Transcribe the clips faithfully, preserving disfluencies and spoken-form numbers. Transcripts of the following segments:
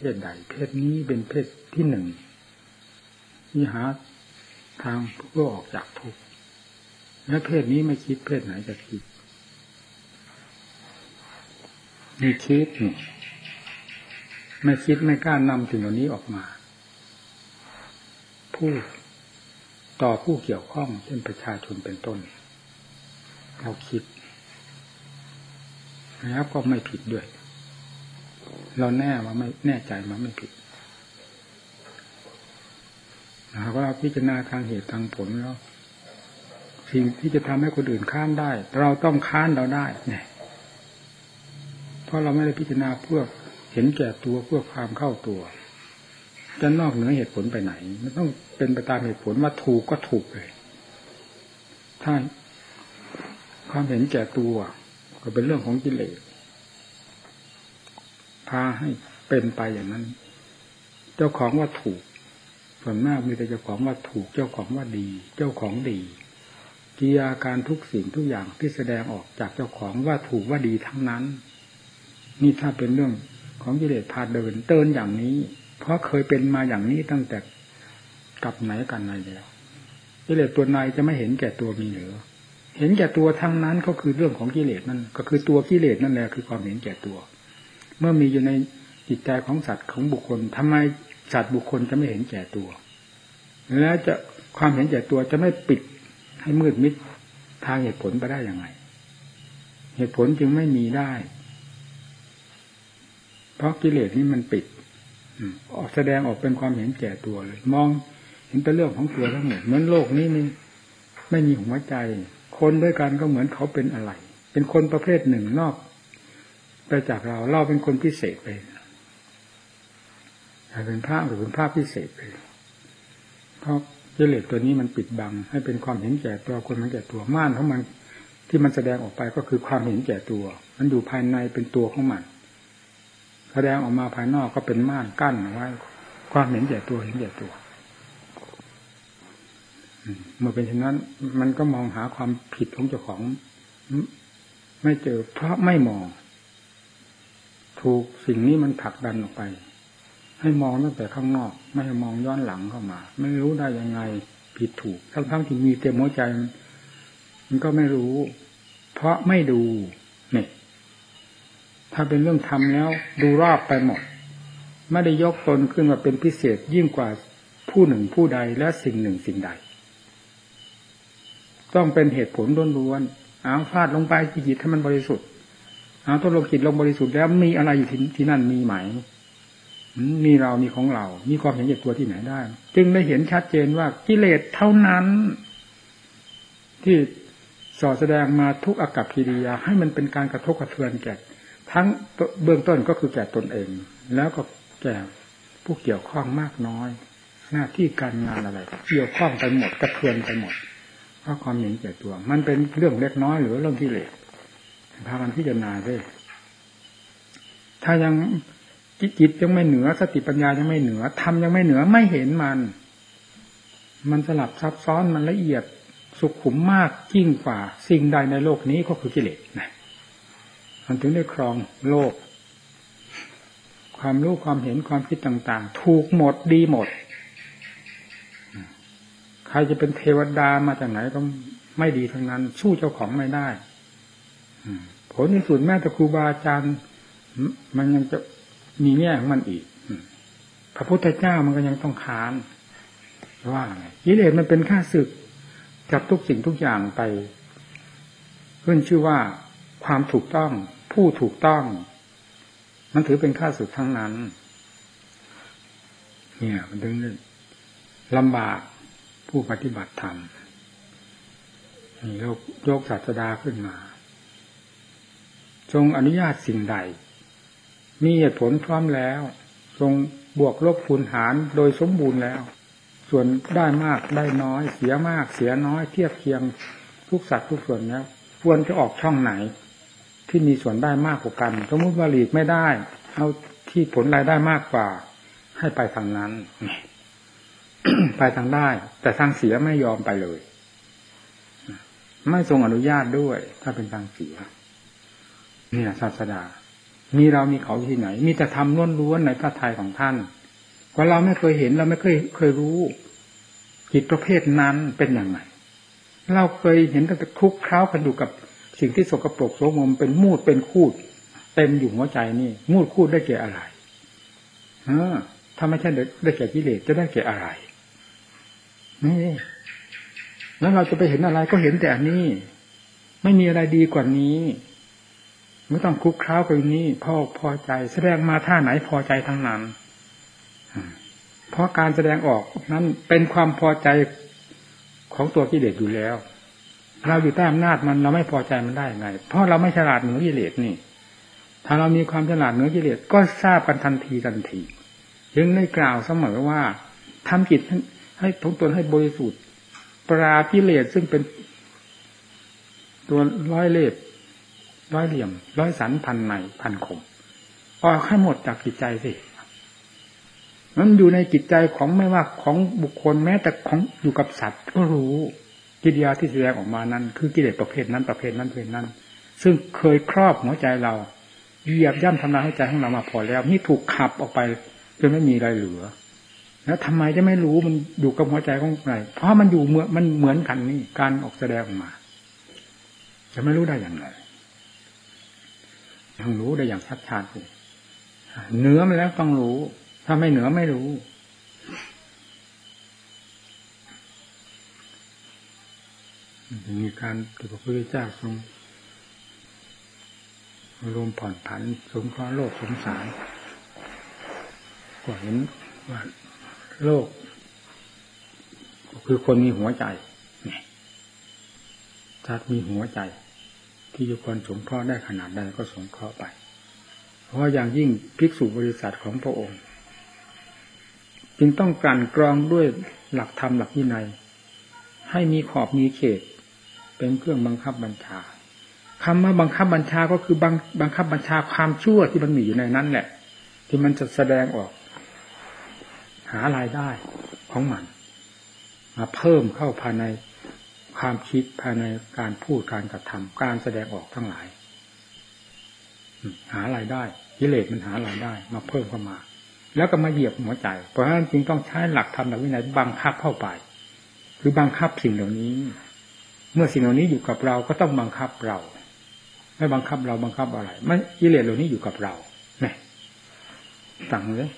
ศใดเพศนี้เป็นเพศที่หนึ่งที่หาทางเพื่อออกจากทุกข์และเพศนี้ไม่คิดเพศไหนจะคิดมีคิดนี่ไม่คิดไม่กล้านำสิ่งเหล่านี้ออกมาพูดต่อผู้เกี่ยวข้องเช่นประชาชนเป็นต้นเราคิดแล้วก็ไม่ผิดด้วยเราแน่ว่าไม่แน่ใจว่าไม่ผิดหากว่าพิจารณาทางเหตุทางผลแล้วสิ่งที่จะทำให้คนอื่นค้านได้เราต้องค้านเราได้เนี่ยเพราะเราไม่ได้พิจารณาเพื่อเห็นแก่ตัวเพื่อความเข้าตัวจะนอกเหนือเหตุผลไปไหนมันต้องเป็นไปตามเหตุผลว่าถูกก็ถูกเลยถ้าความเห็นแก่ตัวก็เป็นเรื่องของกิเลสพาให้เป็นไปอย่างนั้นเจ้าของว่าถูกส่วนมากมีแต่เจ้าของว่าถูกเจ้าของว่าดีเจ้าของดีกิริยาการทุกสิ่งทุกอย่างที่แสดงออกจากเจ้าของว่าถูกว่าดีทั้งนั้นนี่ถ้าเป็นเรื่องของกิเลสพาเดินเตือนอย่างนี้เพราะเคยเป็นมาอย่างนี้ตั้งแต่กับไหนกันไหนแล้วกิเลสตัวในจะไม่เห็นแก่ตัวมีหรือเห็นแก่ตัวทั้งนั้นก็คือเรื่องของกิเลสนั่นก็คือตัวกิเลสนั่นแหละคือความเห็นแก่ตัวเมื่อมีอยู่ในจิตใจของสัตว์ของบุคคลทำไมสัตว์บุคคลจะไม่เห็นแก่ตัวแล้วจะความเห็นแก่ตัวจะไม่ปิดให้มืดมิดทางเหตุผลไปได้อย่างไรเหตุผลจึงไม่มีได้เพราะกิเลสนี้มันปิดออกแสดงออกเป็นความเห็นแก่ตัวเลยมองเห็นเป็นเรื่องของตัวทั้งหมดเหมือนโลกนี้นี่ไม่มีหัวใจคนด้วยกันก็เหมือนเขาเป็นอะไรเป็นคนประเภทหนึ่งนอกไปจากเราเราเป็นคนพิเศษไปถ้าเป็นพระหรือเป็นพระพิเศษไปเพราะกิเลสตัวนี้มันปิดบังให้เป็นความเห็นแก่ตัวคนมันแก่ตัวม่านของมันที่มันแสดงออกไปก็คือความเห็นแก่ตัวมันอยู่ภายในเป็นตัวของมันแสดงออกมาภายนอกก็เป็นม่านกั้นไว้ความเห็นแก่ตัวเห็นแก่ตัวเมื่อเป็นเช่นนั้นมันก็มองหาความผิดของเจ้าของไม่เจอเพราะไม่มองถูกสิ่งนี้มันผลักดันออกไปให้มองตั้งแต่ข้างนอกไม่ให้มองย้อนหลังเข้ามาไม่รู้ได้ยังไงผิดถูกทั้งๆที่มีเต็มหัวใจมันก็ไม่รู้เพราะไม่ดูนี่ถ้าเป็นเรื่องทำแล้วดูรอบไปหมดไม่ได้ยกตนขึ้นมาเป็นพิเศษยิ่งกว่าผู้หนึ่งผู้ใดและสิ่งหนึ่งสิ่งใดต้องเป็นเหตุผลล้วนๆเอาฟาดลงไปจิตให้มันบริสุทธิ์เอาตัวลงจิตลงบริสุทธิ์แล้วมีอะไรอยู่ที่ที่นั่นมีไหมมีเรามีของเรามีความเห็นแก่ตัวที่ไหนได้จึงได้เห็นชัดเจนว่ากิเลสเท่านั้นที่สอดแสดงมาทุกอากัปกิริยาให้มันเป็นการกระทบกระเทือนแก่ทั้งเบื้องต้นก็คือแก่ตนเองแล้วก็แก่ผู้เกี่ยวข้องมากน้อยหน้าที่การงานอะไรเกี่ยวข้องไปหมดกระเทือนไปหมดเพราะความเห็นแก่ตัวมันเป็นเรื่องเล็กน้อยหรือเรื่องกิเลสพากันพิจารณาด้วยถ้ายังจิตยังไม่เหนือสติปัญญายังไม่เหนือธรรมยังไม่เหนือไม่เห็นมันมันสลับซับซ้อนมันละเอียดสุขุมมากยิ่งกว่าสิ่งใดในโลกนี้ก็คือกิเลสนะมันถึงได้ครองโลกความรู้ความเห็นความคิดต่างๆถูกหมดดีหมดใครจะเป็นเทวดามาจากไหนก็ไม่ดีทั้งนั้นสู้เจ้าของไม่ได้ผลที่สุดแม้แต่ครูบาอาจารย์มันยังจะมีแง่ของมันอีกพระพุทธเจ้ามันก็ยังต้องค้านว่ากิเลสมันเป็นข้าศึกจับทุกสิ่งทุกอย่างไปขึ้นชื่อว่าความถูกต้องผู้ถูกต้องมันถือเป็นข้าศึกทั้งนั้นเนี่ยมันถึงลำบากผู้ปฏิบัติธรรมนี่ยกยกศาสดาขึ้นมาทรงอนุญาตสิ่งใดมีเหตุผลพร้อมแล้วทรงบวกลบคูณหารโดยสมบูรณ์แล้วส่วนได้มากได้น้อยเสียมากเสียน้อยเทียบเคียงทุกสัตว์ทุกส่วนแล้วควรจะออกช่องไหนที่มีส่วนได้มากกว่ากันสมมติว่าหลีกไม่ได้เอาที่ผลรายได้มากกว่าให้ไปทางนั้น ไปทางได้แต่ทางเสียไม่ยอมไปเลยไม่ทรงอนุญาตด้วยถ้าเป็นทางเสียเนี่ยศาสดามีเรามีเขาที่ไหนมีแต่ธรรมล้วนๆในพระทัยของท่านก็เราไม่เคยเห็นเราไม่เคยเคยรู้จิตประเภทนั้นเป็นอย่างไรเราเคยเห็นแต่คลุกเคล้ากันอยู่กับสิ่งที่สกปรกโสมมเป็นมูดเป็นคูดเต็มอยู่หัวใจนี่มูดคูดได้แก่อะไรเออถ้าไม่ใช่ได้แก่กิเลสจะได้แก่อะไรนี่แล้วเราจะไปเห็นอะไรก็เห็นแต่อันนี้ไม่มีอะไรดีกว่านี้ไม่ต้องคลุกเคล้าไปนี้พอพอใจแสดงมาท่าไหนพอใจทั้งนั้นเพราะการแสดงออกนั้นเป็นความพอใจของตัวกิเลสอยู่แล้วเราอยู่ใต้อำนาจมันเราไม่พอใจมันได้ไงเพราะเราไม่ฉลาดเหนือกิเลสนี่ถ้าเรามีความฉลาดเหนือกิเลสก็ทราบกันทันทีทันทีจึงได้กล่าวเสมอว่าทำจิตให้ทงตนให้บริสุทธิ์ปราบกิเลสซึ่งเป็นตัวร้อยเล่ห์ร้อยเหลี่ยมร้อยสันพันในพันคมออกให้หมดจากจิตใจสิมันอยู่ในจิตใจของไม่ว่าของบุคคลแม้แต่ของอยู่กับสัตว์ก็รู้กิริยาที่แสดงออกมานั้นคือกิเลสประเภทนั้นประเภทนั้นประเภทนั้นซึ่งเคยครอบหัวใจเราเหยียบย่ำทำลายให้ใจของเรามาพอแล้วนี่ถูกขับออกไปจนไม่มีอะไรเหลือแล้วทำไมจะไม่รู้มันอยู่กับหัวใจของใครเพราะมันอยู่เหมือนมันเหมือนกันนี่การออกแสดงออกมาจะไม่รู้ได้อย่างไรต้องรู้ได้อย่างชัดชาติเหนือมันแล้วต้องรู้ถ้าไม่เหนือไม่รู้มีการที่พระพุทธเจ้าทรงรวมผ่อนผันสงเคราะห์โลกสงสารก็เห็นว่าโลกคือคนมีหัวใจถ้ามีหัวใจที่จะควรสงเคราะห์ได้ขนาดใดก็สงเคราะห์ไปเพราะอย่างยิ่งภิกษุบริษัทของพระองค์จึงต้องกลั่นกรองด้วยหลักธรรมหลักวินัยให้มีขอบมีเขตเป็นเครื่องบังคับบัญชาคำว่าบังคับบัญชาก็คือบังบังคับบัญชาความชั่วที่มันมีอยู่ในนั้นแหละที่มันจะแสดงออกหารายได้ของมันมาเพิ่มเข้าภายในความคิดภายในการพูดการกระทำการแสดงออกทั้งหลายหารายได้กิเลสมันหารายได้มาเพิ่มเข้ามาแล้วก็มาเหยียบหัวใจเพราะฉะนั้นจึงต้องใช้หลักธรรมหลักวินัยบังคับเข้าไปคือบังคับสิ่งเหล่านี้เมื่อสิ่งเหล่านี้อยู่กับเราก็ต้องบังคับเราไม่บังคับเราบังคับอะไรไม่กิเลสเหล่านี้อยู่กับเราเนี่ยสั่งเลย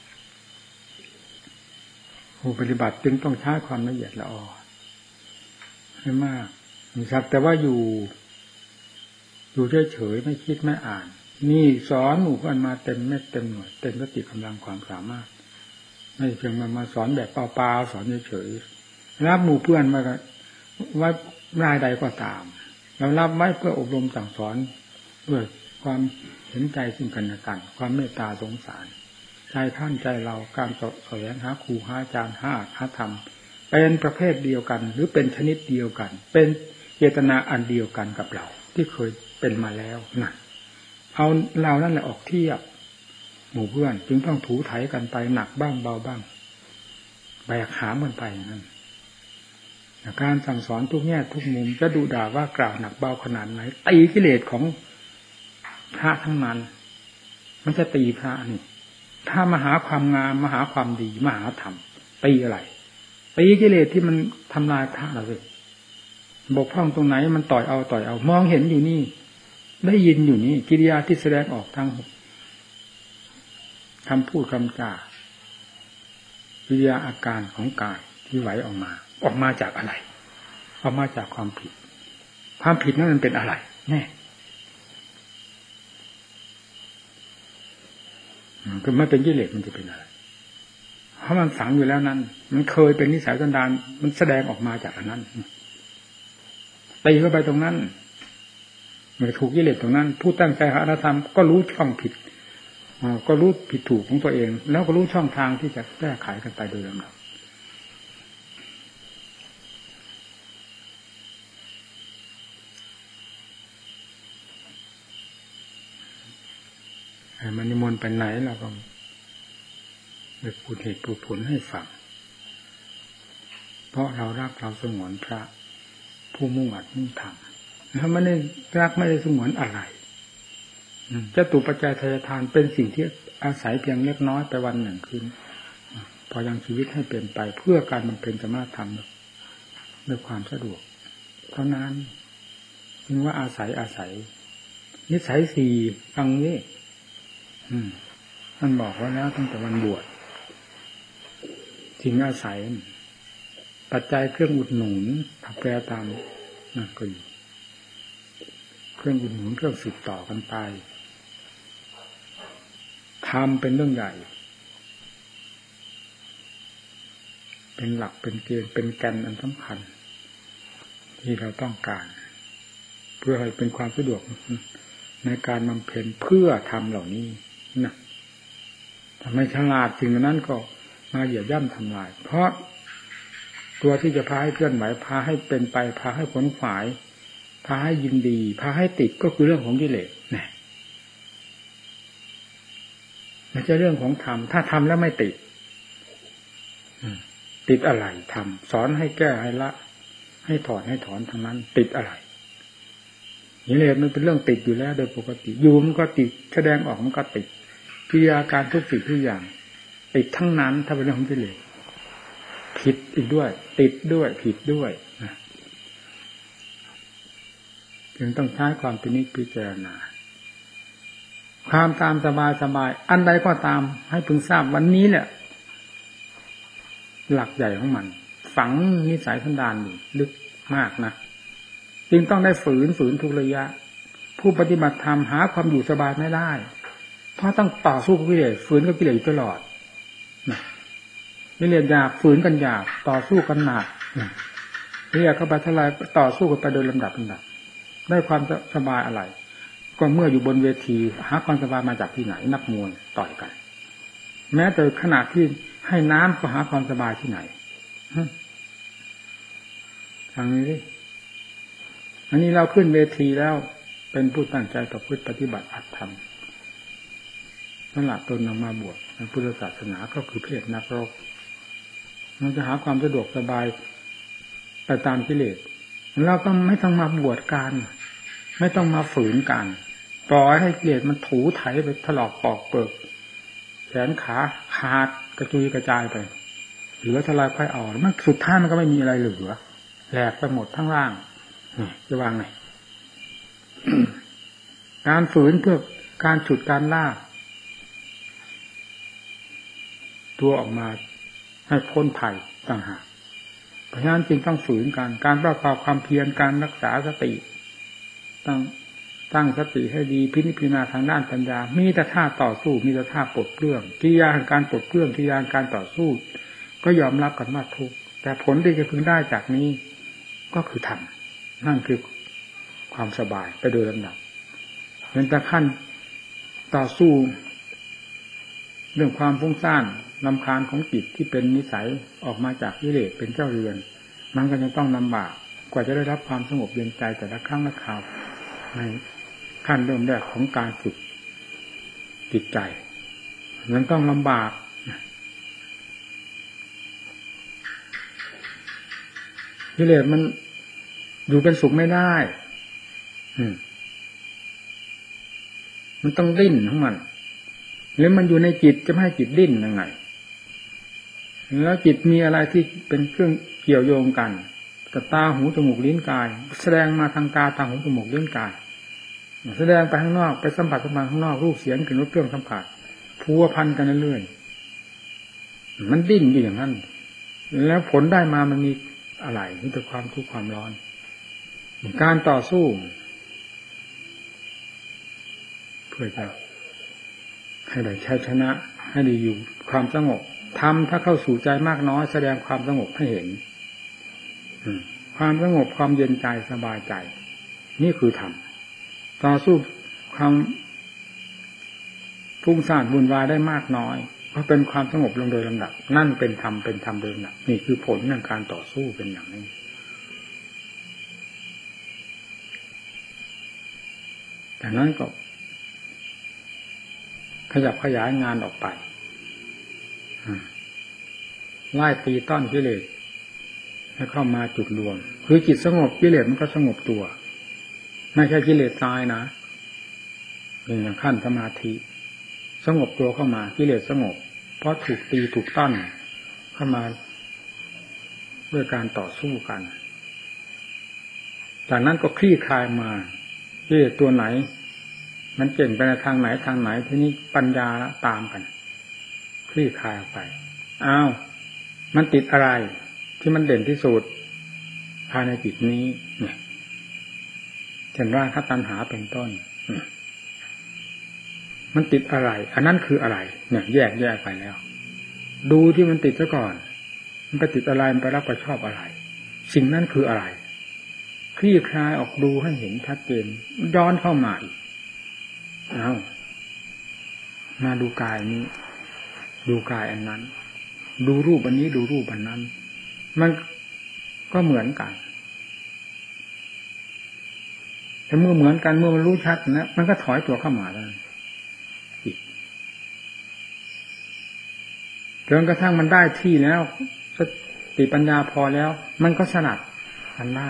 ผู้ปฏิบัติจึงต้องใช้ความละเอียดละออให้มากนี่ครับแต่ว่าอยู่อยู่เฉยๆไม่คิดไม่อ่านนี่สอนหมู่เพื่อนมาเต็มเม็ดเต็มหน่วยเต็มสติกำลังความสามารถไม่เพียงมามาสอนแบบเปล่าๆสอนเฉยๆรับหมู่เพื่อนมาไว้รายใดก็ตามเรารับไว้เพื่ออบรมสั่งสอนด้วยความเห็นใจซึ่งกันและกันความเมตตาสงสารใจท่านใจเราการสอบแสวงหาครูหาอาจารย์หาหาธรรมเป็นประเภทเดียวกันหรือเป็นชนิดเดียวกันเป็นเจตนาอันเดียวกันกับเราที่เคยเป็นมาแล้วนั่นเอาเรานั่นแหละออกเทียบหมู่เพื่อนจึงต้องถูไถกันไปหนักบ้างเบาบ้างแบกหามกันไปนั่นการสั่งสอนทุกแง่ทุกมุมจะดูด่าว่ากล่าวหนักเบาขนาดไหนตีกิเลสของพระทั้งนั้นมันจะตีพระนี่ถ้ามาหาความงามมาหาความดีมาหาธรรมตีอะไรตีกิเลสที่มันทำลายพระเราเลยบกพร่องตรงไหนมันต่อยเอาต่อยเอามองเห็นอยู่นี่ได้ยินอยู่นี่กิริยาที่แสดงออกทางคำพูดคำจากิริยาอาการของกายที่ไหวออกมาออกมาจากอะไรออกมาจากความผิดความผิดนั้นมันเป็นอะไรแน่คือไม่เป็นกิเลสมันจะเป็นอะไรเพราะมันฝังอยู่แล้วนั้นมันเคยเป็นนิสัยสันดานมันแสดงออกมาจากอันนั้นตีเข้าไปตรงนั้นมันถูกกิเลสตรงนั้นผู้ตั้งใจหาอรธรรมก็รู้ช่องผิดก็รู้ผิดถูกของตัวเองแล้วก็รู้ช่องทางที่จะแก้ไขกันไปโดยลำดับมันนิมนต์ไปไหนเราก็ได้พูดเหตุพูดผลให้ฟังเพราะเรารักเราสงวนพระผู้มุ่งอัดมุ่งทำถ้าไม่ได้รักไม่ได้สงวนอะไรจตุปัจจัยทายทานเป็นสิ่งที่อาศัยเพียงเล็กน้อยไปวันหนึ่งคืนพอยังชีวิตให้เป็นไปเพื่อการบำเพ็ญสมถะด้วยความสะดวกเท่านั้นจึงว่าอาศัยอาศัยนิสัยสี่ฟังนี้ท่านบอกไว้แล้วตั้งแต่วันบวชสิ่งอาศัยปัจจัยเครื่องอุดหนุนถ้าแปลตามนั่นก็อยู่เครื่องอุดหนุนเครื่องสืบต่อกันไปทำเป็นเรื่องใหญ่เป็นหลักเป็นเกณฑ์เป็นแกนอันสำคัญที่เราต้องการเพื่อให้เป็นความสะดวกในการบำเพ็ญเพื่อทำเหล่านี้นะถ้าไม่ฉลาดสิ่งนั้นก็มาเหยียบย่ำทำลายเพราะตัวที่จะพาให้เคลื่อนไหวพาให้เป็นไปพาให้ขวนขวายพาให้ยินดีพาให้ติดก็คือเรื่องของกิเลสนะไม่ใช่เรื่องของธรรมถ้าทำแล้วไม่ติดติดอะไรทำสอนให้แก้ให้ละให้ถอนให้ถอนทั้งนั้นติดอะไรกิเลสมันเป็นเรื่องติดอยู่แล้วโดยปกติอยู่มันก็ติดแสดงออกมันก็ติดกิริยาการทุกสิ่งทุกอย่างติดทั้งนั้นถ้าเป็นเรื่องของกิเลสผิดอีกด้วยติดด้วยผิดด้วยนะจึงต้องใช้ความพินิจพิจารณาความตามสบายสบายอันใดก็ตามให้พึงทราบวันนี้แหละหลักใหญ่ของมันฝังนิสัยสันดานอยู่ลึกมากนะจึงต้องได้ฝืนฝืนทุกระยะผู้ปฏิบัติธรรมหาความอยู่สบายไม่ได้เพราะต้องต่อสู้กับกิเลสฝืนกับกิเลสอยู่ตลอดนะกิเลสหยาบฝืนกันหยาบต่อสู้กันหนักเรียกเข้าไปเท่าไรต่อสู้กันไปโดยลำดับลำดับได้ความสบายอะไรก็เมื่ออยู่บนเวทีหาความสบายมาจากที่ไหนนักมวยต่อยกันแม้แต่ขณะที่ให้น้ำก็หาความสบายที่ไหนทางนี้อันนี้เราขึ้นเวทีแล้วเป็นผู้ตั้งใจต่อพุทธปฏิบัติอัตธรรมนั่นแหละตนนำมาบวชในพุทธศาสนาก็คือเพศนักรบเราจะหาความสะดวกสบายไปตามกิเลสเราก็ไม่ต้องมาบวชกันไม่ต้องมาฝืนกันปล่อยให้กิเลสมันถูไถไปถลอกปอกเปิกแขนขาขาดกระจุยกระจายไปเหลือทลายค่อยอ่อนมันสุดท้ายมันก็ไม่มีอะไรเหลือแหลกไปหมดทั้งล่างจะวางไง การฝืนเพื่อการฉุดการล่าตัวออกมาให้พ้นภัยต่างหากเพราะฉะนั้นจึงต้องฝืนกันการประกอบความเพียรการรักษาสติตั้งตั้งสติให้ดีพิจารณาทางด้านปัญญามีแต่ท่าต่อสู้มีแต่ท่าปลดเปลื้องกิริยาการปลดเปลื้องกิริยาการต่อสู้ก็ยอมรับกันว่าทุกข์แต่ผลที่จะพึงได้จากนี้ก็คือธรรมนั่นคือความสบายไปโดยลำดับเป็นแต่ขั้นต่อสู้เรื่องความฟุ้งซ่านรำคาญของจิตที่เป็นนิสัยออกมาจากกิเลสเป็นเจ้าเรือนมันก็ยังต้องลำบากกว่าจะได้รับความสงบเย็นใจแต่ละครั้งละคราวในขั้นเริ่มแรกของการฝึกจิตใจมันต้องลำบากกิเลสมันอยู่เป็นสุขไม่ได้มันต้องดิ้นของมันแล้วมันอยู่ในจิตจะไม่ให้จิตดิ้นยังไงแล้วจิตมีอะไรที่เป็นเครื่องเกี่ยวโยงกันกับตาหูจมูกลิ้นกายแสดงมาทางตาตาหูจมูกลิ้นกายแสดงไปข้างนอกไปสัมผัสสัมพันธ์ข้างนอกรูปเสียงกลิ่นรสเครื่องสัมผัสพัวพันกันเรื่อยๆมันดิ้นอยู่อย่างนั้นแล้วผลได้มามันมีอะไรนี่เป็นความทุกข์ความร้อนการต่อสู้เพื่อจะให้ได้ชัยชนะให้ได้อยู่ความสงบทำถ้าเข้าสู่ใจมากน้อยแสดงความสงบให้เห็นความสงบความเย็นใจสบายใจนี่คือธรรมต่อสู้ความฟุ้งซ่านวุ่นวายได้มากน้อยเพราะเป็นความสงบลงโดยลำดับนั่นเป็นธรรมเป็นธรรมโดยลำดับนี่คือผลในการต่อสู้เป็นอย่างนี้จากนั้นก็ขยับขยายงานออกไปไล่ตีต้อนกิเลสให้เข้ามาจุดรวมคือจิตสงบกิเลสมันก็สงบตัวไม่ใช่กิเลสตายนะเป็นอย่างขั้นสมาธิสงบตัวเข้ามากิเลสสงบเพราะถูกตีถูกต้อนเข้ามาด้วยการต่อสู้กันจากนั้นก็คลี่คลายมากิเลสตัวไหนมันเก่งไปในทางไหนทางไหนทีนี้ปัญญาตามกันคลี่คลายออกไปอ้าวมันติดอะไรที่มันเด่นที่สุดภายในจิตนี้เนี่ยเช่นว่าถ้าตัณหาเป็นต้นมันติดอะไรอันนั้นคืออะไรเนี่ยแยกแยกไปแล้วดูที่มันติดซะก่อนมันไปติดอะไรมันไปรับผิดชอบอะไรสิ่งนั้นคืออะไรคลี่คลายออกดูให้เห็นชัดเจนย้อนเข้ามาอีกเอามาดูกายนี้ดูกายอันนั้นดูรูปอันนี้ดูรูปอันนั้นมันก็เหมือนกันแต่เมื่อเหมือนกันเมื่อมันรู้ชัดนะมันก็ถอยตัวเข้ามาแล้วอีกจนกระทั่งมันได้ที่แล้วสติปัญญาพอแล้วมันก็สลัดกันได้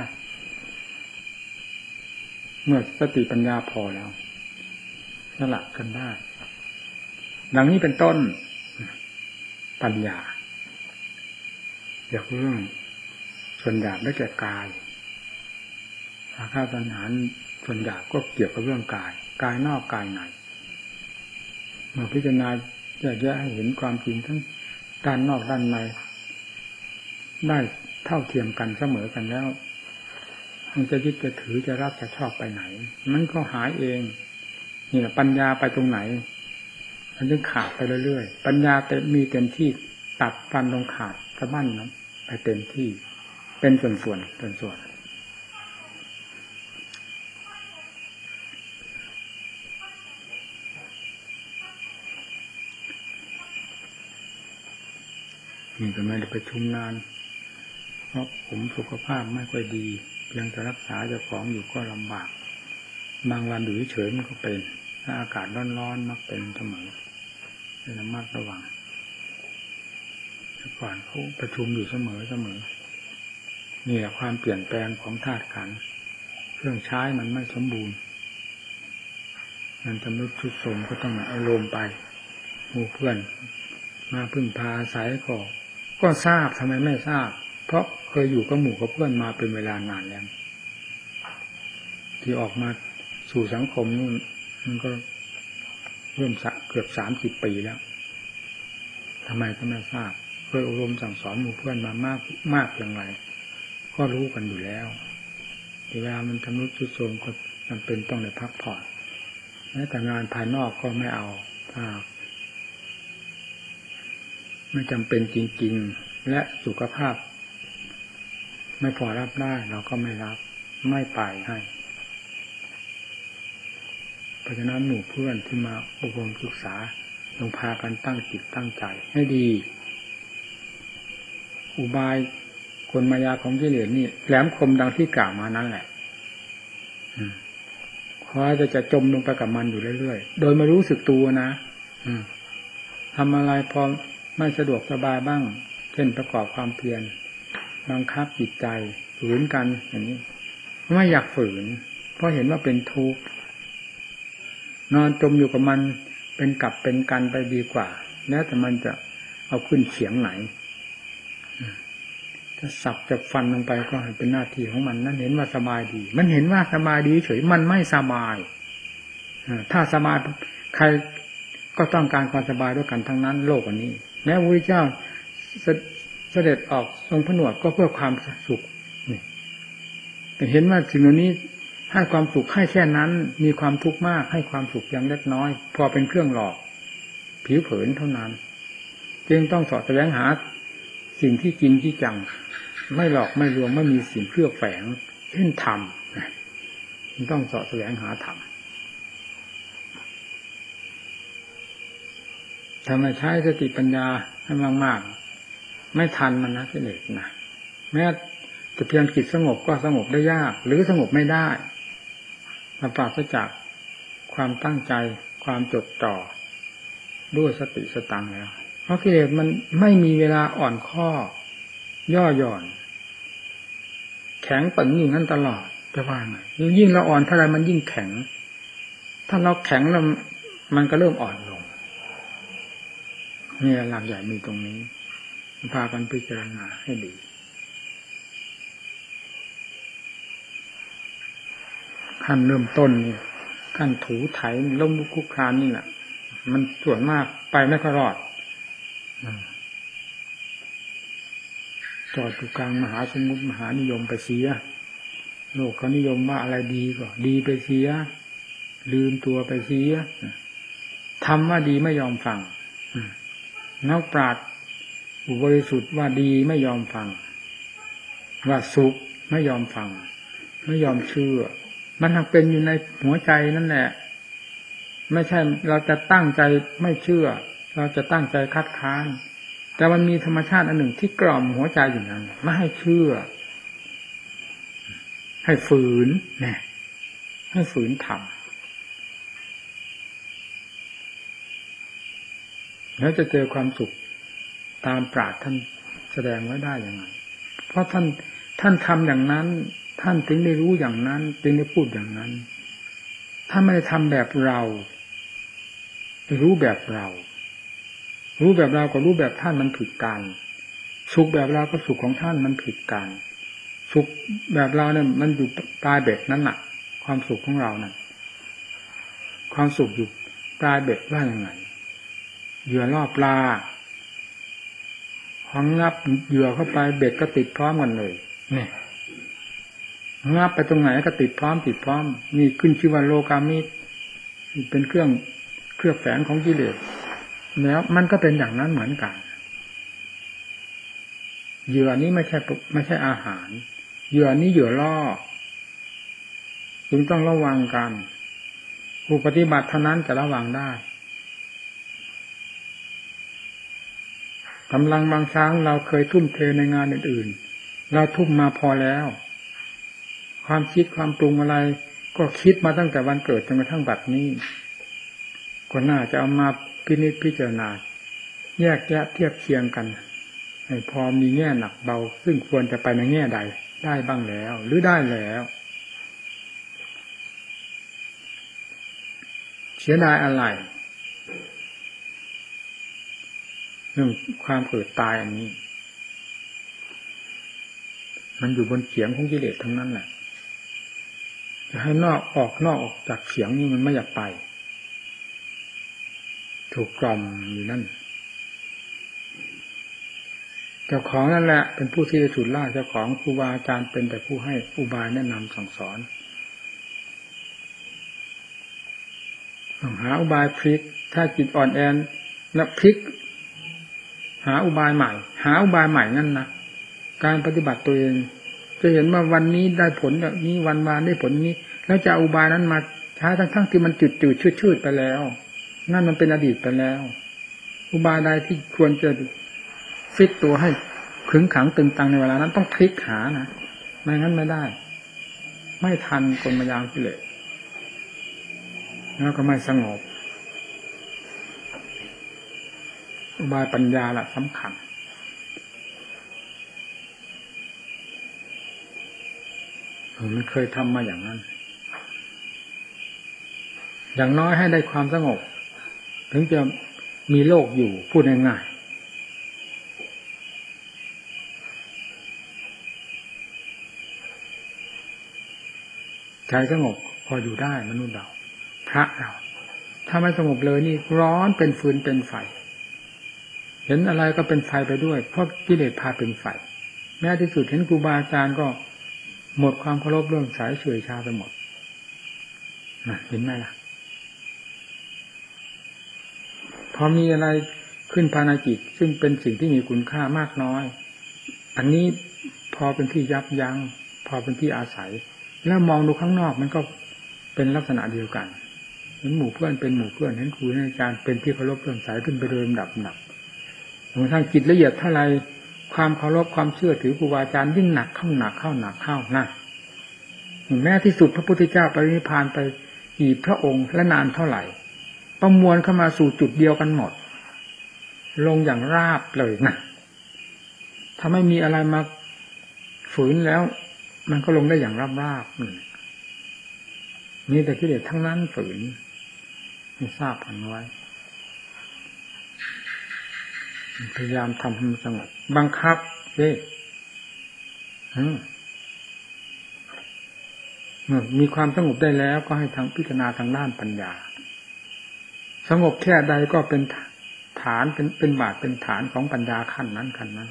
เมื่อสติปัญญาพอแล้วสลัดกันได้ดังนี้เป็นต้นปัญญาเดี๋ยวเรื่องส่วนหยาบได้แก่กายอาฆาตตัณหาส่วนหยาบก็เกี่ยวกับเรื่องกายกายนอกกายในเมื่อพิจารณาแยกแยะให้เห็นความจริงทั้งด้านนอกด้านในได้เท่าเทียมกันเสมอกันแล้วมันจะยึดจะถือจะรับจะชอบไปไหนมันก็หายเองนี่แหละปัญญาไปตรงไหนมันจึงขาดไปเรื่อยๆปัญญามีเต็มที่ตัดฟันลงขาดสะบั้นนะไปเต็มที่เป็นส่วนส่วนส่วนส่วนนี่ก็ไม่ได้ประชุมนานเพราะผมสุขภาพไม่ค่อยดีเพียงแต่รักษาเจ้าของอยู่ก็ลำบากบางวันอยู่เฉยมันก็เป็นถ้าอากาศร้อนๆมักเป็นเสมอให้ระมัดระวังก่อนเขาประชุมอยู่เสมอเสมอนี่แหละความเปลี่ยนแปลงของธาตุขันธ์เครื่องใช้มันไม่สมบูรณ์มันจะไม่ทุดโทรมก็ต้องเอาลมไปหมู่เพื่อนมาพึ่งพาอาศัยก็ก็ทราบทำไมไม่ทราบเพราะเคยอยู่กับหมู่กับเพื่อนมาเป็นเวลานานแล้วที่ออกมาสู่สังคมนี่มันก็เริ่มเกือบสามสิบปีแล้วทำไมก็ไม่ทราบเคยอบรมสั่งสอนหมู่เพื่อนมามากมากอย่างไรก็รู้กันอยู่แล้วเวลามันทำนุชุดโทรมก็จำเป็นต้องได้พักผ่อนแม้แต่งานภายนอกก็ไม่เอาถ้าไม่จำเป็นจริงๆและสุขภาพไม่พอรับได้เราก็ไม่รับไม่ไปให้เพราะฉะนั้นหมู่เพื่อนที่มาอบรมศึกษาลงพากันตั้งจิตตั้งใจให้ดีอุบายคนมายาของกิเลสนี่แหลมคมดังที่กล่าวมานั้นแหละเพราะจะจะจมลงไปกับมันอยู่เรื่อยๆโดยไม่รู้สึกตัวนะทำอะไรพอไม่สะดวกสบายบ้างเช่นประกอบความเพียรบังคับจิตใจฝืนกันอย่างนี้ไม่อยากฝืนเพราะเห็นว่าเป็นทุกข์นอนจมอยู่กับมันเป็นกลับเป็นกันไปดีกว่าแล้วแต่มันจะเอาขึ้นเขียงไหนถ้าสับจะฟันลงไปก็ให้เป็นหน้าที่ของมันนั่นเห็นว่าสบายดีมันเห็นว่าสบายดีเฉยมันไม่สบายถ้าสบายใครก็ต้องการความสบายด้วยกันทั้งนั้นโลกอันนี้แม้พระพุทธเจ้าเสด็จออกทรงผนวดก็เพื่อความสุขนี่แต่เห็นว่าสิ่งเหล่านี้ให้ความสุขให้แค่นั้นมีความทุกข์มากให้ความสุขอย่างเล็กน้อยพอเป็นเครื่องหลอกผิวเผินเท่านั้นจึงต้องสอดแสวงหาสิ่งที่จริงที่จังไม่หลอกไม่ลวงไม่มีสิ่งเคลือบแฝงเช่นธรรมต้องสอดแสวงหาธรรมทำไมใช้สติปัญญาให้มากๆไม่ทันมันนะกิเลสนะแม้แต่เพียงจิตสงบก็สงบได้ยากหรือสงบไม่ได้ปราศจากความตั้งใจความจดจ่อด้วยสติสตังแล้วเพราะกิเลสมันไม่มีเวลาอ่อนข้อย่อหย่อนแข็งตึงอยู่นั่นตลอดจะว่าไงยิ่งละอ่อนเท่าไรมันยิ่งแข็งถ้าเราแข็งแล้วมันก็เริ่มอ่อนลงนี่หลักใหญ่มีตรงนี้พากันพิจารณาให้ดีขั้นเริ่มต้นนี่ขั้นถูไถล้มลุกคลุกคลานนี่แหละมันส่วนมากไปไม่ค่อยรอดจอดอยู่กลางมหาสมุทรมหานิยมไปเสียโลกเขานิยมว่าอะไรดีก็ดีไปเสียลืมตัวไปเสียทำว่าดีไม่ยอมฟังนักปราชญ์อุบริสุทธิ์ว่าดีไม่ยอมฟังว่าสุขไม่ยอมฟังไม่ยอมเชื่อมันทั้งเป็นอยู่ในหัวใจนั่นแหละไม่ใช่เราจะตั้งใจไม่เชื่อเราจะตั้งใจคัดค้านแต่มันมีธรรมชาติอันหนึ่งที่กล่อมหัวใจอยู่นั้นไม่ให้เชื่อให้ฝืนเนี่ยให้ฝืนทำแล้วจะเจอความสุขตามปราชญ์ท่านแสดงไว้ได้ยังไงเพราะท่านท่านทำอย่างนั้นท่านถึงได้รู้อย่างนั้นจึงได้พูดอย่างนั้นถ้าไม่ได้ทำแบบเรารู้แบบเรารู้แบบเรากับรู้แบบท่านมันผิดกันสุขแบบเรากับสุขของท่านมันผิดกันสุขแบบเราเนี่ยมันอยู่ปลายเบ็ดนั่นน่ะความสุขของเรานั่นความสุขอยู่ปลายเบ็ดว่ายังไงเหยื่อล่อปลาพองับเหยื่อเข้าไปเบ็ดก็ติดพร้อมกันเลยนี่งับไปตรงไหนก็ติดพร้อมติดพร้อมนี่ขึ้นชื่อว่าโลกามิตรเป็นเครื่องเครื่องแฝงของกิเลสแล้วมันก็เป็นอย่างนั้นเหมือนกันเหยื่อนี้ไม่ใช่ไม่ใช่อาหารเหยื่อนี้เหยื่อล่อจึงต้องระวังกันผู้ปฏิบัติเท่านั้นจะระวังได้กำลังบางครั้งเราเคยทุ่มเทในงานอื่นๆเราทุ่มมาพอแล้วความคิดความปรุงอะไรก็คิดมาตั้งแต่วันเกิดจนกระทั่งบัดนี้ก็น่าจะเอามาพินิจพิจารณาแยกแยะเทียบเคียงกันให้พอมีแง่หนักเบาซึ่งควรจะไปในแง่ใดได้บ้างแล้วหรือได้แล้วเสียดายอะไรเรื่องความเกิดตายอันนี้มันอยู่บนเขียงของกิเลสทั้งนั้นแหละจะให้นอกออกนอกออกจากเขียงนี่มันไม่อยากไปถูกกล่อมอยู่นั่นเจ้าของนั่นแหละเป็นผู้ที่จะฉุดลากเจ้าของครูบาอาจารย์เป็นแต่ผู้ให้อุบายแนะนำสั่งสอนต้องหาอุบายพลิกถ้าจิตอ่อนแอแล้วพลิกหาอุบายใหม่หาอุบายใหม่นั่นนะการปฏิบัติตัวเองจะเห็นว่าวันนี้ได้ผลแบบนี้วันวานได้ผลนี้แล้วจะอุบายนั้นมาใช้ทั้งทั้งที่มันจืดจืดชืดชืดไปแล้วนั่นมันเป็นอดีตไปแล้วอุบายใดที่ควรจะฟิตตัวให้ขึงขังตึงตังในเวลานั้นต้องพลิกหานะไม่งั้นไม่ได้ไม่ทันกลมายามกิเลสแล้วก็ไม่สงบอุบายปัญญาล่ะสำคัญมันเคยทำมาอย่างนั้นอย่างน้อยให้ได้ความสงบถึงจะมีโลกอยู่พูดง่ายๆใจสงบพออยู่ได้มนุษย์เราพระเราถ้าไม่สงบเลยนี่ร้อนเป็นฟืนเป็นไฟเห็นอะไรก็เป็นไฟไปด้วยเพราะกิเลสพาเป็นไฟแม้ที่สุดเห็นครูบาอาจารย์ก็หมดความเคารพเรื่องสายเฉื่อยชาไปหมดนะเห็นไหมล่ะพอมีอะไรขึ้นภายในจิตซึ่งเป็นสิ่งที่มีคุณค่ามากน้อยอันนี้พอเป็นที่ยับยั้งพอเป็นที่อาศัยแล้วมองดูข้างนอกมันก็เป็นลักษณะเดียวกันเห็นหมู่เพื่อนเป็นหมู่เพื่อนเห็นครูอาจารย์เป็นที่เคารพเรื่องสายขึ้นไปโดยลำดับหนักจนทางจิตละเอียดเท่าไรความเคารพความเชื่อถือครูบาอาจารย์ยิ่งหนักเข้าหนักเข้าหนักเข้านะแม้ที่สุดพระพุทธเจ้าปรินิพพานไปกี่พระองค์และนานเท่าไหร่ประมวลเข้ามาสู่จุดเดียวกันหมดลงอย่างราบเลยนะถ้าไม่มีอะไรมาฝืนแล้วมันก็ลงได้อย่างราบราบนี่แต่กิเลสทั้งนั้นฝืนให้ทราบกันไว้พยายามทำให้มันสงบบังคับเด้มีความสงบได้แล้วก็ให้ทางพิจารณาทางด้านปัญญาสงบแค่ใดก็เป็นฐานเป็นเป็นบาทเป็นฐานของปัญญาขั้นนั้นขั้นนั้น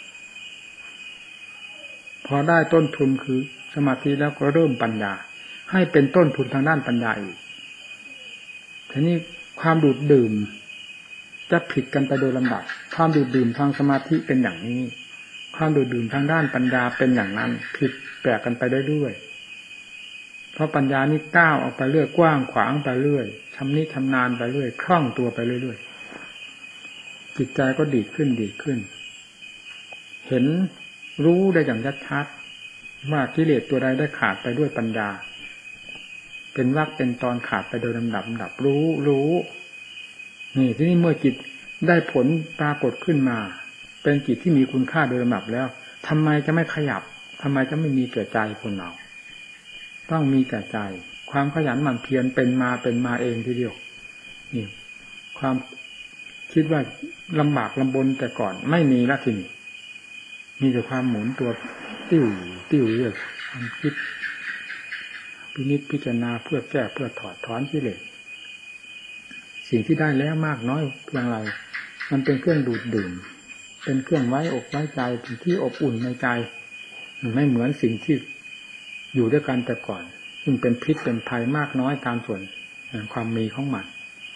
พอได้ต้นทุนคือสมาธิแล้วก็เริ่มปัญญาให้เป็นต้นทุนทางด้านปัญญาอีกทีนี้ความดูดดื่มจะผิดกันไปโดยลำดับความดูดดื่มทางสมาธิเป็นอย่างนี้ความดูดดื่มทางด้านปัญญาเป็นอย่างนั้นผิดแปลกกันไปเรื่อยๆเพราะปัญญานี่ก้าวออกไปเรื่อยกว้างขวางไปเรื่อยชำนิชำนาญไปเรื่อยคล่องตัวไปเรื่อยๆจิตใจก็ดีขึ้นดีขึ้นเห็นรู้ได้อย่างชัดๆว่ากิเลสตัวใดได้ขาดไปด้วยปัญญาเป็นวรรคเป็นตอนขาดไปโดยลำดับลำดับรู้รู้นี่ที่นี่เมื่อจิตได้ผลปรากฏขึ้นมาเป็นจิตที่มีคุณค่าโดยลำดับแล้วทำไมจะไม่ขยับทำไมจะไม่มีแก่ใจคนเราต้องมีแก่ใจความขยันหมั่นเพียรเป็นมาเป็นมาเองทีเดียวนี่ความคิดว่าลำบากลำบนแต่ก่อนไม่มีละทีนี้มีแต่ความหมุนตัวติ้วติ้วเรื่อยความคิดพินิจพิจารณาเพื่อแก้เพื่อถอดถอนกิเลสสิ่งที่ได้แล้วมากน้อยเพียงไรมันเป็นเครื่องดูดดื่มเป็นเครื่องไว้อกไว้ใจเป็นที่อบอุ่นในใจไม่เหมือนสิ่งที่อยู่ด้วยกันแต่ก่อนซึ่งเป็นพิษเป็นภัยมากน้อยตามส่วนแห่งความมีของมัน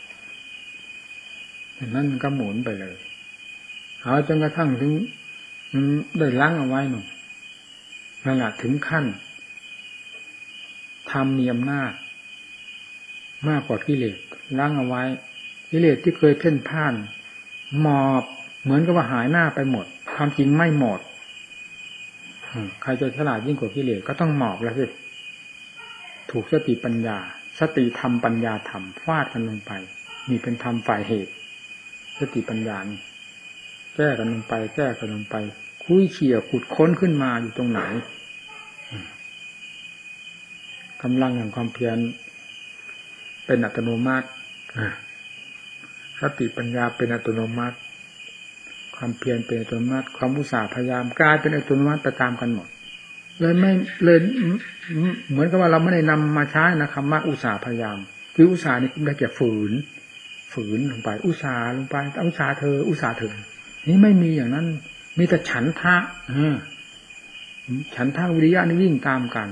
ดังนั้นมันก็หมุนไปเลยเอาจนกระทั่งถึงได้ล้างเอาไว้หนูนั่นแหละถึงขั้นทำมีอำนาจมากกว่ากิเลสล้างเอาไว้กิเลสที่เคยเพ่นพ่านหมอบเหมือนกับว่าหายหน้าไปหมดความจริงไม่หมดใครจะฉลาดยิ่งกว่ากิเลสก็ต้องหมอบแล้วสิถูกสติปัญญาสติธรรมปัญญาธรรมฟาดกันลงไปนี่เป็นธรรมฝ่ายเหตุสติปัญญานี่แก้กันลงไปแก้กันลงไปคุยเขี่ยขุดค้นขึ้นมาอยู่ตรงไหนกำลังแห่งความเพียรเป็นอัตโนมัติสติปัญญาเป็นอัตโนมัติความเพียรเป็นอัตโนมัติความอุตสาห์พยายามกลายเป็นอัตโนมัติไปตามกันหมดเลยไม่เลยเหมือนกับว่าเราไม่ได้นำมาใช้นะคำว่าอุตสาห์พยายามคืออุตสาห์นี่ได้แก่ฝืนฝืนลงไปอุตสาห์ลงไปอุตสาห์เธออุตสาห์เธอนี่ไม่มีอย่างนั้นมีแต่ฉันทะฉันทะวิริยะนี่วิ่งตามกัน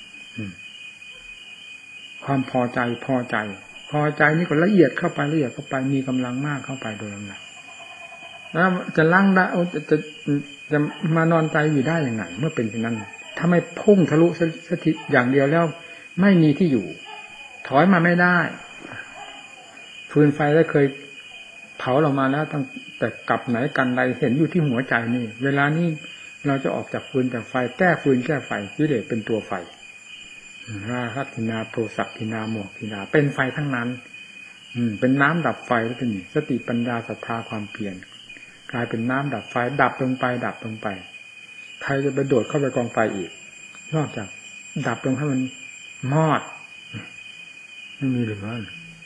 ความพอใจพอใจพอใจนี่ก็ละเอียดเข้าไปละเอียดเข้าไปมีกำลังมากเข้าไปโดยลำดับแล้วจะลั่งได้จะจะจะมานอนใจอยู่ได้อย่างไรเมื่อเป็นเช่นนั้นถ้าไม่พุ่งทะลุสถิอย่างเดียวแล้วไม่มีที่อยู่ถอยมาไม่ได้ฟืนไฟได้เคยเผาเรามาแล้วตั้งแต่กลับไหนกันใดเห็นอยู่ที่หัวใจนี่เวลานี้เราจะออกจากฟืนจากไฟแก้ฟืนแก้ไฟกิเลสเป็นตัวไฟราคะทินาโทสะทินาโมหทินาเป็นไฟทั้งนั้นอืมเป็นน้ำดับไฟแล้วนี่สติปัญญาศรัทธาความเพียรกลายเป็นน้ำดับไฟดับลงไปดับลงไปใครจะไปโดดเข้าไปกองไฟอีกนอกจากดับลงให้มันมอดไม่มีหรือว่า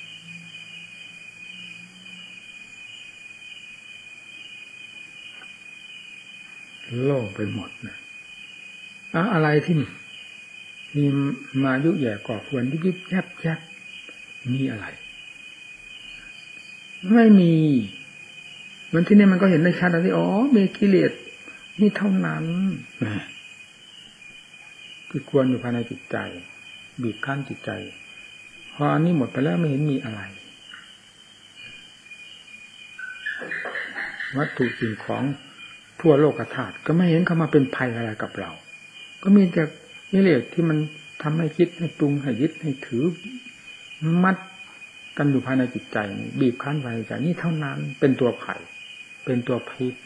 โล่งไปหมดนะอะอะไรที่นี่มีมายุแย่ก่อควรยิบยิบแยบแยบมีอะไรไม่มีมันที่นี่มันก็เห็นได้ชัดแล้วที่อ๋อมีกิเลสนี่เท่านั้นที่ควรอยู่ภายในจิตใจบีบคั้นจิตใจพออันนี้หมดไปแล้วไม่เห็นมีอะไรวัตถุสิ่งของทั่วโลกธาตุก็ไม่เห็นเข้ามาเป็นภัยอะไรกับเราก็มีแต่กิเลสที่มันทำให้คิดให้ปรุงให้ยึดให้ถือมัดกันอยู่ภายในจิตใจบีบคั้นภายในใจนี่เท่านั้นเป็นตัวไผ่เป็นตัวพิษ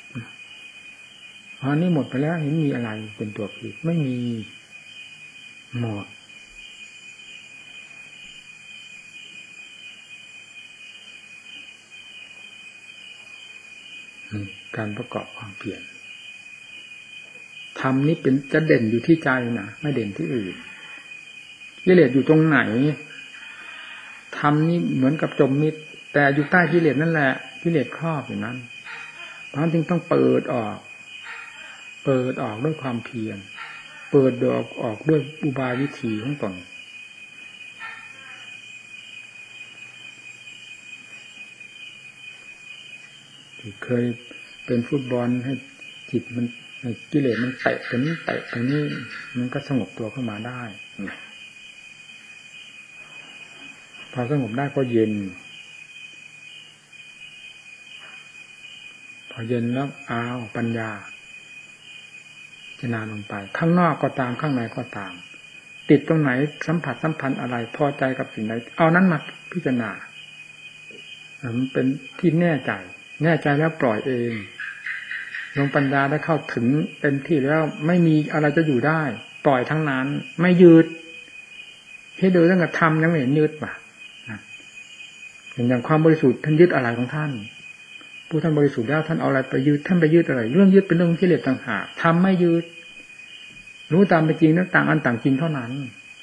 พอนี้หมดไปแล้วเห็นมีอะไรเป็นตัวพิษไม่มีหมดการประกอบความเพียรธรรมนี้เป็นจะเด่นอยู่ที่ใจนะไม่เด่นที่อื่นกิเลสอยู่ตรงไหนธธรรมนี่เหมือนกับจมมิดแต่อยู่ใต้กิเลสนั่นแหละกิเลสครอบอยู่นั้นเพราะฉะนั้นจึงต้องเปิดออกเปิดออกด้วยความเพียรเปิดออกออกด้วยอุบายวิธีของตนที่เคยเป็นฟุตบอลให้จิตมันกิเลสมันเตะไปนี้เตะไปนี้มันก็สงบตัวเข้ามาได้พอสงบได้ก็เย็นพอเย็นแล้วอ้าวปัญญาพิจารณาลงไปข้างนอกก็ตามข้างในก็ตามติดตรงไหนสัมผัสสัมพันธ์อะไรพอใจกับสิ่งใดเอานั้นมาพิจารณามันเป็นที่แน่ใจแน่ใจแล้วปล่อยเองลงปัญญาได้เข้าถึงเต็มที่แล้วไม่มีอะไรจะอยู่ได้ปล่อยทั้งนั้นไม่ยืดให้ดูตั้งแต่ทำยังไม่เห็นยืดป่ะอย่างความบริสุทธิ์ท่านยึดอะไรของท่านผู้ท่านบริสุทธิ์แล้วท่านเอาอะไรไปยึดท่านไปยึดอะไรเรื่องยึดเป็นเรื่องกิเลสต่างหากทำไม่ยึดรู้ตามเป็นจริงนั้นต่างอันต่างจริงเท่านั้น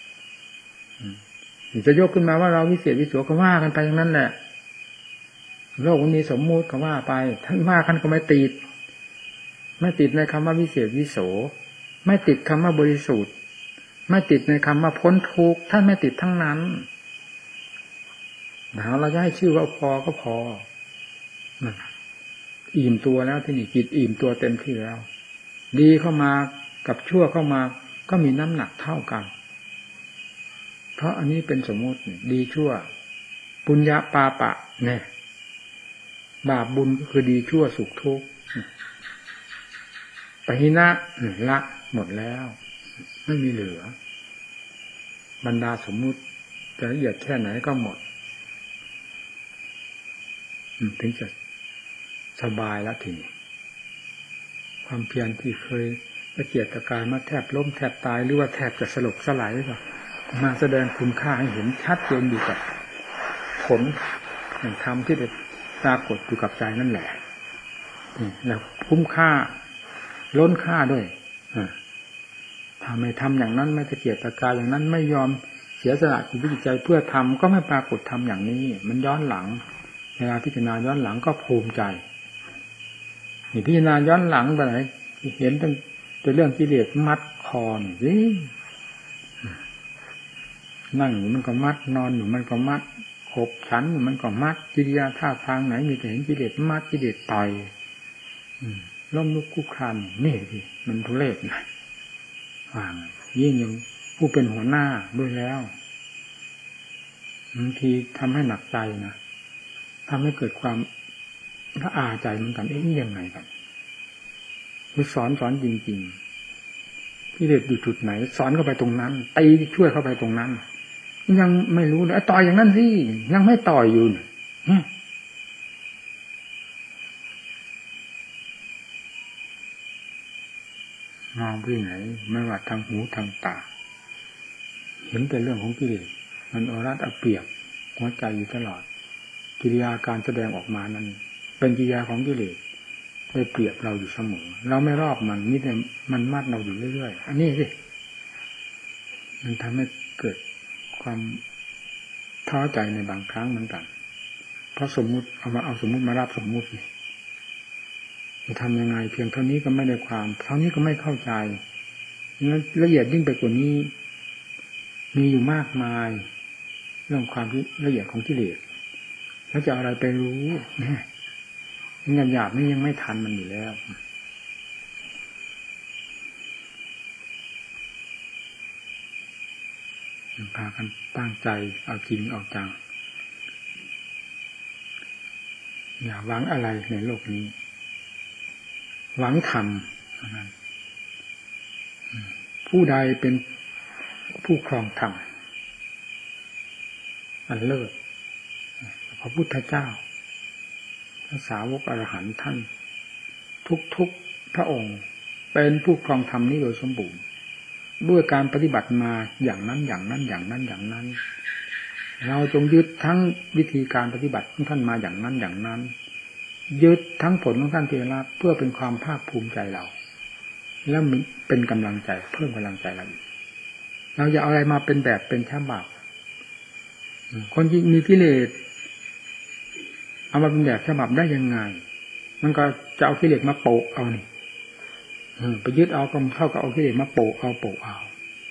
จะยกขึ้นมาว่าเราวิเศษวิโสก็ว่ากันไปอย่างนั้นแหละโลกมันมีสมมุติก็ว่าไปท่านว่ากันก็ไม่ติดไม่ติดในคำว่าวิเศษวิโสไม่ติดคำว่าบริสุทธิ์ไม่ติดในคำว่าพ้นทุกข์ท่านไม่ติดทั้งนั้นเราจะให้ชื่อว่าพอก็พออิ่มตัวแล้วที่นี่จิตอิ่มตัวเต็มที่แล้วดีเข้ามากับชั่วเข้ามาก็มีน้ำหนักเท่ากันเพราะอันนี้เป็นสมมติดีชั่วปุญญาปาปะเนี่ยบาปบุญก็คือดีชั่วสุขทุกข์ปหินะละหมดแล้วไม่มีเหลือบรรดาสมมุติจะละเอียดแค่ไหนก็หมดถึงจะสบายแล้วทีนี้ความเพียรที่เคยตะเกียกตะกายมาแทบล้มแทบตายหรือว่าแทบจะสลบสลายก็มาแสดงคุณค่าให้เห็นชัดเจนอยู่กับผลแห่งธรรมที่ได้ปรากฏอยู่กับใจนั่นแหละแล้วคุ้มค่าล้นค่าด้วยถ้าไม่ทำอย่างนั้นไม่ตะเกียกตะกายอย่างนั้นไม่ยอมเสียสละจิตวิจัยเพื่อทำก็ไม่ปรากฏทำอย่างนี้มันย้อนหลังเวลาพิจารณาย้อนหลังก็ภูมิใจนี่พิจารณาย้อนหลังไปไหนเห็นตั้งแต่เรื่องกิเลสมัดคอนี่นั่งอยู่มันก็มัดนอนอยู่มันก็มัดขบฉันอยู่มันก็มัดกิริยาท่าทางไหนมีแต่เห็นกิเลสมัดกิเลสต่อยล้มลุกคุกคลานนี่สิมันทุเรศนะว่างยิ่งยังผู้เป็นหัวหน้าด้วยแล้วบางทีทำให้หนักใจนะทำให้เกิดความละอาใจเหมือนกันเอ๊ะยังไงกันคือสอนสอนจริงๆกิเลสอยู่จุดไหนสอนเข้าไปตรงนั้นตีช่วยเข้าไปตรงนั้นยังไม่รู้เลยต่อยอย่างนั้นสิยังไม่ต่อยอยู่มองไปไหนไม่ว่าทางหูทางตาเห็นแต่เรื่องของกิเลสมันอรัดเอาเปรียบหัวใจอยู่ตลอดกิริยาการแสดงออกมานั้นเป็นกิริยาของกิเลสได้เปรียบเราอยู่เสมอเราไม่รอบมันนี่แต่มันมัดเราอยู่เรื่อยๆอันนี้สิมันทำให้เกิดความท้อใจในบางครั้งเหมือนกันเพราะสมมุติเอามาเอาสมมุติมารับสมมุตินี่จะทำยังไงเพียงเท่านี้ก็ไม่ได้ความเท่านี้ก็ไม่เข้าใจงั้นละเอียดยิ่งไปกว่านี้มีอยู่มากมายเรื่องความละเอียดของกิเลสแล้วจะอะไรไปรู้เนี่ยหยาบๆนี่ยังไม่ทันมันอยู่แล้วพากันตั้งใจเอาจริงเอาจังอย่าหวังอะไรในโลกนี้หวังธรรมผู้ใดเป็นผู้ครองธรรมอันเลิศพระพุทธเจ้าพระสาวกอรหันต์ท่านทุกๆพระองค์เป็นผู้ครองธรรมนี้โดยสมบูรณ์ด้วยการปฏิบัติมาอย่างนั้นอย่างนั้นอย่างนั้นอย่างนั้นเราจงยึดทั้งวิธีการปฏิบัติของท่านมาอย่างนั้นอย่างนั้นยึดทั้งผลของท่านที่ได้รับเพื่อเป็นความภาคภูมิใจเราแล้วเป็นกำลังใจเพิ่มกำลังใจเราเราอย่าเอาอะไรมาเป็นแบบเป็นฉบับคนที่มีกิเลสเอามาเป็นแบบฉบับได้ยังไงมันก็จะเอากิเลสมาโปะเอานี่ไปยึดเอาก็เท่ากับเอากิเลสมาโปะเอาโปะเอา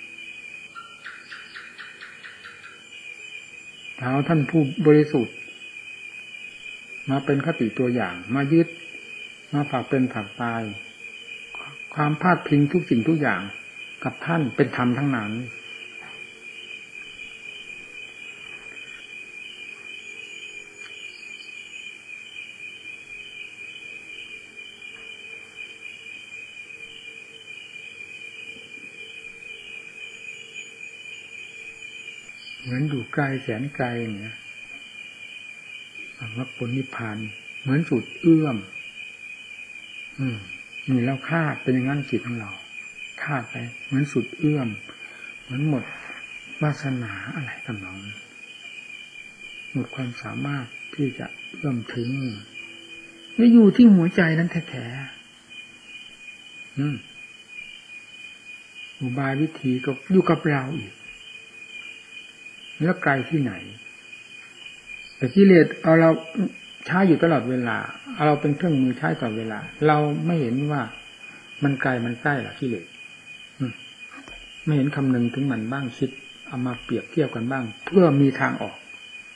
เอาท่านผู้บริสุทธิ์มาเป็นคติตัวอย่างมายึดมาฝากเป็นฝากตายความพลาดพลิงทุกสิ่งทุกอย่างกับท่านเป็นธรรมทั้งนั้นเหมือนอยู่ไกลแสนไกลเนี่ยมรรคผลนิพพานเหมือนสุดเอื้อมอืมนี่เราคาดเป็นอย่างนั้นจิตของเราคาดไปเหมือนสุดเอื้อมเหมือนหมดวาสนาอะไรต่างๆหมดความสามารถที่จะเอื้อมถึงนี่อยู่ที่หัวใจนั้นแท้ๆอืมอุบายวิธีก็อยู่กับเราอีกแล้วไกลที่ไหนแต่กิเลสเอาเราใช้อยู่ตลอดเวลาเอาเราเป็นเครื่องมือใช้ตลอดเวลาเราไม่เห็นว่ามันไกลมันใกล้หรอกิเลสไม่เห็นคำนึงถึงมันบ้างคิดเอามาเปรียบเทียบกันบ้างเพื่อมีทางออก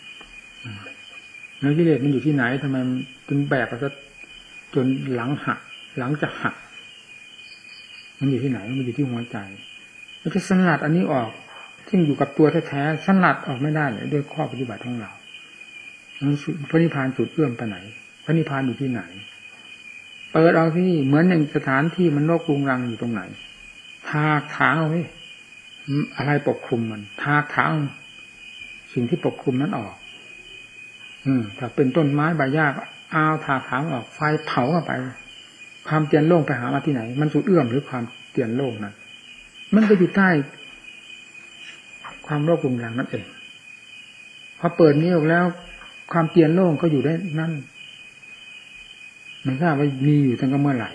แล้วกิเลสมันอยู่ที่ไหนทำไมถึงแบกก็จนหลังหักหลังจะหักมันอยู่ที่ไหนมันอยู่ที่หัวใจมันจะสลัดอันนี้ออกซึ่งอยู่กับตัวแท้ๆสลัดออกไม่ได้เลยด้วยข้อปฏิบัติของเราพระนิพพานสุดเอื้อมไปไหนพระนิพพานอยู่ที่ไหนเปิดเอาที่เหมือนอย่างสถานที่มันโลกรุงรังอยู่ตรงไหนทากถางเอาไว้อะไรปกคลุมมันทากถางสิ่งที่ปกคลุมนั้นออกอืมถ้าเป็นต้นไม้ใบหญ้าเอาทากถางออกไฟเผาเข้าไปความเตียนโล่งไปหามาที่ไหนมันสุดเอื้อมหรือความเตียนโล่งนั้นมันก็อยู่ใต้ความโลกรุงรังนั่นเองพอเปิดนี้ออกแล้วความเตียนโล่งก็อยู่ได้นั่นมันทราบว่ามีอยู่ตั้งแต่เมื่อไหร่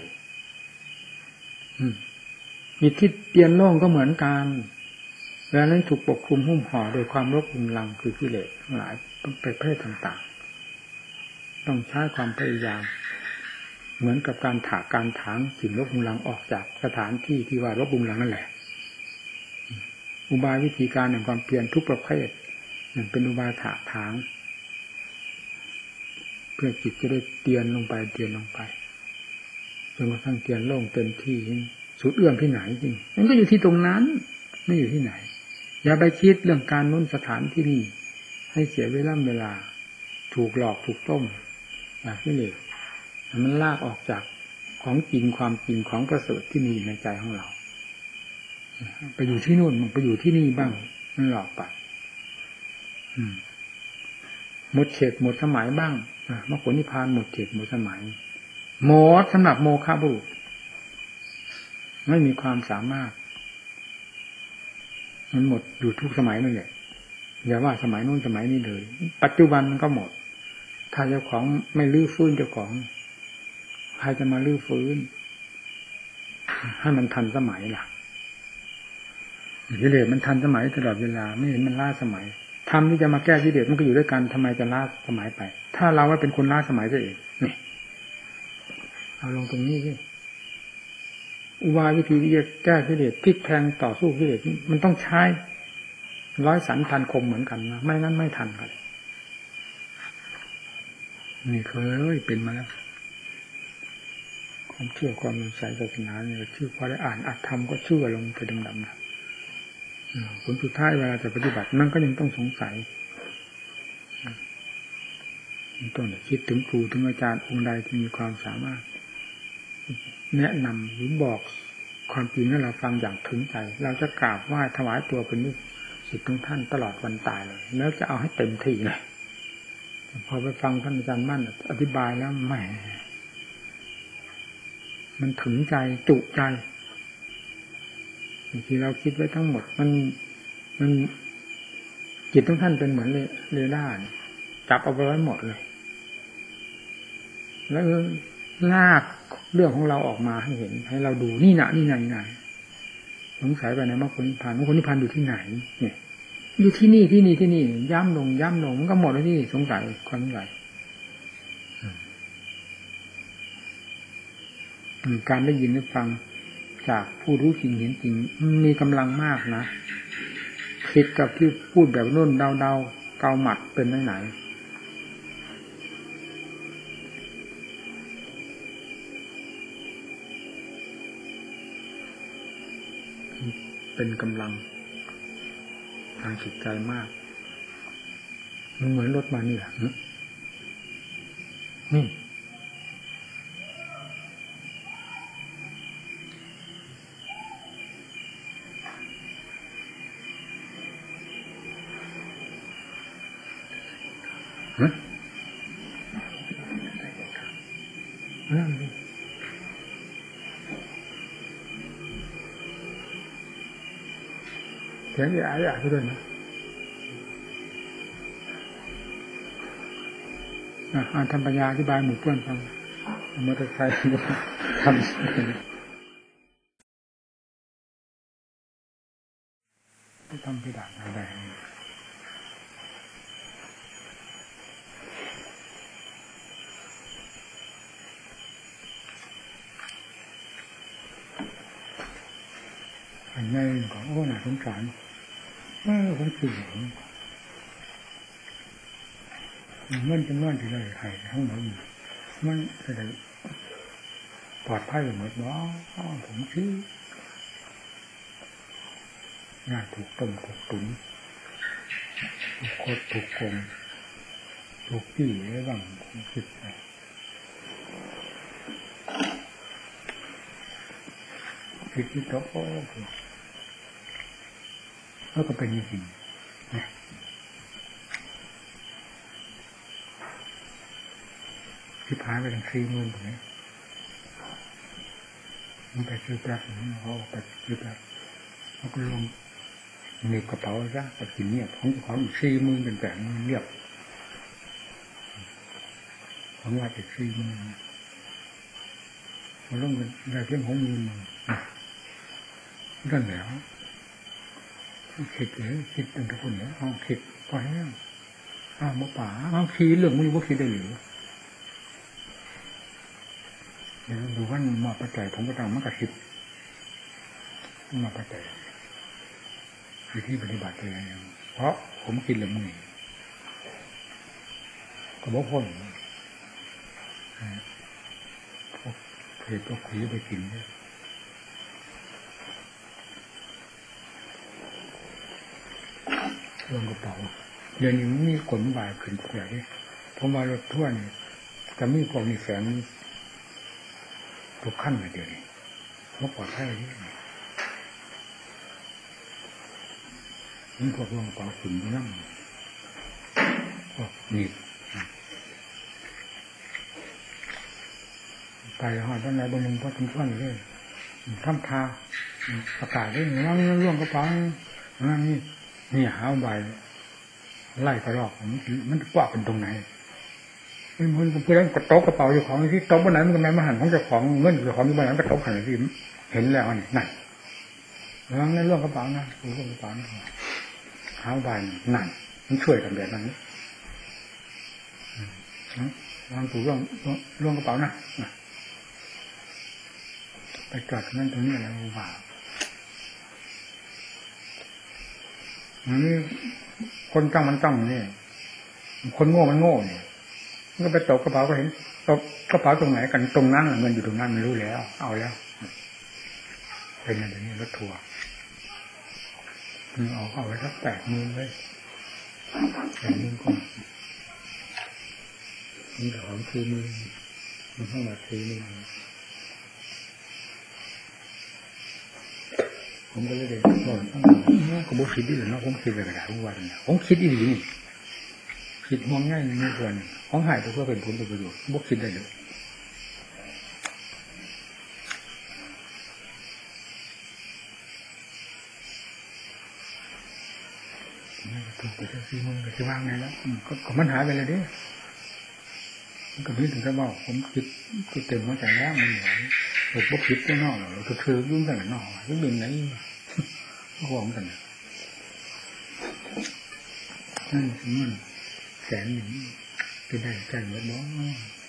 จิตที่เตียนโล่งก็เหมือนกันแล้วนั้นถูกปกคลุมหุ้มห่อโดยความโลภรุงรังคือกิเลสทั้งหลายประเภทต่างๆต้องใช้ความพยายามเหมือนกับการถากการถางสิ่งโลภรุงรังออกจากสถานที่ที่ว่าโลภรุงรังนั่นแหละอุบายวิธีการแห่งความเพียรทุกประเภทนั่นเป็นอุบายถากถางเพื่อจิตจะได้เตียนลงไปเตียนลงไปจนกระทั่งเตียนโล่งเต็มที่สุดเอื้อมที่ไหนจริงมันก็อยู่ที่ตรงนั้นไม่อยู่ที่ไหนอย่าไปคิดเรื่องการนู้นสถานที่นี่ให้เสียเวลาเวลาถูกหลอกถูกต้มอย่างนี้เลยมันลากออกจากของจริงความจริงของประเสริฐที่มีในใจของเราไปอยู่ที่นู่นมันไปอยู่ที่นี่บ้างมันหลอกไปหมดเขตหมดสมัยบ้างมรรคผลนิพพานหมดเขตหมดสมัยหมดสำหรับโมฆะบุรุษไม่มีความสามารถมันหมดอยู่ทุกสมัยนั่นแหละอย่าว่าสมัยนู้นสมัยนี้เลยปัจจุบันมันก็หมดถ้าเจ้าของไม่ลื้อฟื้นเจ้าของใครจะมาลื้อฟื้นให้มันทันสมัยล่ะกิเลสมันทันสมัยตลอดเวลาไม่เห็นมันล้าสมัยทำที่จะมาแก้กิเลสมันก็อยู่ด้วยกันทำไมจะล้าสมัยไปถ้าเราว่าเป็นคนล้าสมัยซะเองนี่เอาลงตรงนี้สิอุบายวิธีที่จะแก้กิเลสพลิกแพลงต่อสู้กิเลสมันต้องใช้ร้อยสันพันคมเหมือนกันนะไม่งั้นไม่ทันกันนี่เคยเป็นมาแล้วความเชื่อความสงสัยศาสนาเนี่ยชื่อพอได้อ่านอัตธรรมก็เชื่อลงไปดำๆนะผลสุดท้ายเวลาจะปฏิบัติมันก็ยังต้องสงสัยต้องคิดถึงครูถึงอาจารย์องค์ใดที่มีความสามารถแนะนำหรือบอกความจริงให้เราฟังอย่างถึงใจเราจะกราบไหว้ถวายตัวเป็นลูกศิษย์ของท่านตลอดวันตายเลยแล้วจะเอาให้เต็มที่เลยพอไปฟังท่านอาจารย์มั่นอธิบายแล้วแหมมันถึงใจจุใจบางทีเราคิดไว้ทั้งหมดมันมันจิตของท่านเป็นเหมือนเรดาร์จับเอาไปไว้หมดเลยแล้วลากเรื่องของเราออกมาให้เห็นให้เราดูนี่นะนี่ไงนี่ไงสงสัยไปในมรรคผลนิพพานมรรคผลนิพพานอยู่ที่ไหนเนี่ยอยู่ที่นี่ที่นี่ที่นี่ย้ำลงย้ำลงมันก็หมดแล้วที่สงสัยความสงสัยการได้ยินได้ฟังจากผู้รู้จริงเห็นจริงมีกำลังมากนะผิดกับที่พูดแบบนุ่นเดาเดาเกาหมัดเป็นไหนเป็นกำลังทางจิตใจมากมันเหมือนรถมานี่แหละนี่ฮะนั่นดิเสียงใหญ่ๆด้วยนะอ่าทำปัญญาอธิบายหมู่เพื่อนฟังมอเตอร์ไซค์ทำทำพิดานอะไรอันนี้ก็โอ้หน่าสงสารเออคนสื่อมันจะมั่นที่ไรใครทั้งหมดมันจะได้ปลอดภัยหมดเนาะผมคิดน่าถูกต้มถูกตุ๋นถูกโคตรถูกโกงถูกปี้อะไรบ้างผมคิดไปคิดที่โต๊ะแล้วก็เป็นจริงๆนะที่พายไปถึงสี่หมื่นตรงนี้มันไปซื้อแป๊บเขาไปซื้อแป๊บเขาก็ลงหนีบกระเป๋าซะไปกินเงียบของเขาอีกสี่หมื่นเป็นแปดหมื่นเรียบของว่าอีกสี่หมื่นมันต้องเป็นได้เพียงหกหมื่นนั่นแหละคิดเลยคิดตั้งแต่คนเนี่ยเอาคิดพอแห้งอ้าวมาป่าเอาคิดเรื่องมันว่าคิดได้หรือเดี๋ยวดูว่ามาปัจจัยผมก็ต้องมันกระชิบมาปัจจัยวิธีปฏิบัติอะไรอย่างเพราะผมคิดเรื่องมือก็บอกพ่นพวกเพลพวกคุยไปกินเนี่ยเรื่องกระเป๋าเดี๋ยวนี้มีขนบ่ายขึ้นเสียดิผมว่ารถทั่วนี่จะมีพวกนี้แฝงทุกขั้นเลยเดี๋ยวนี้เพราะปลอดภัยนี่นี่พวกรองกองขุนนั่งพวกนี่ไปหอดตอนไหนบนนึงพอถึงขั้นเลยทำทาประกาศได้ว่าร่วงกระเป๋านั่นนี่นี่หาใบไล่กระรอกมันกว้างเป็นตรงไหนมันเพื่อนกระโต๊ะกระเป๋าอยู่ของที่โต๊ะบนไหนมันก็แม่มาหันของเจ้าของเงินเจ้าของมีบนไหนกระโต๊ะหันที่เห็นแล้วนี่นั่นแล้วนั่นร่วงกระเป๋านะร่วงกระเป๋านะหาใบนั่นมันช่วยกันแบบนั้นวางถูร่วงร่วงกระเป๋านะไปจอดนั่นตรงนี้อะไรว่านี่คนจ้องมันจ้องนี่คนโง่มันโง่เนี่ยมันก็ไปตกกระเป๋าก็เห็นตกกระเป๋าตรงไหนกันตรงนั้นเงินอยู่ตรงนั้นไม่รู้แล้วเอาแล้วเป็นอย่างนี้รถทัวร์เอาเข้าไว้สักแปดมือเลยแปดมือก็มันของคือมือมันเข้ามาคือมือผมก็เลยเด็กบอกก็บอกคิดดีเลยเนาะผมคิดอะไรกันทุกวันเนี่ยผมคิดดีนี่คิดมองง่ายไม่ควรของหายไปเพื่อเป็นผลเป็นประโยชน์บอกคิดได้เลยถูกไปสักสี่โมงก็จะว่างไงแล้วก็มันหายไปเลยดิมันก็ไม่ถึงจะบอกผมคิดคิดเต็มหัวใจแล้วมันเหนื่อยผมบอกคิดแค่นอกเราคือคือยุ่งแต่นอกยุ่งบินไหนก็หวงกันนั่นมันแสนหนึ่งเป็นได้กันหมดบ้าง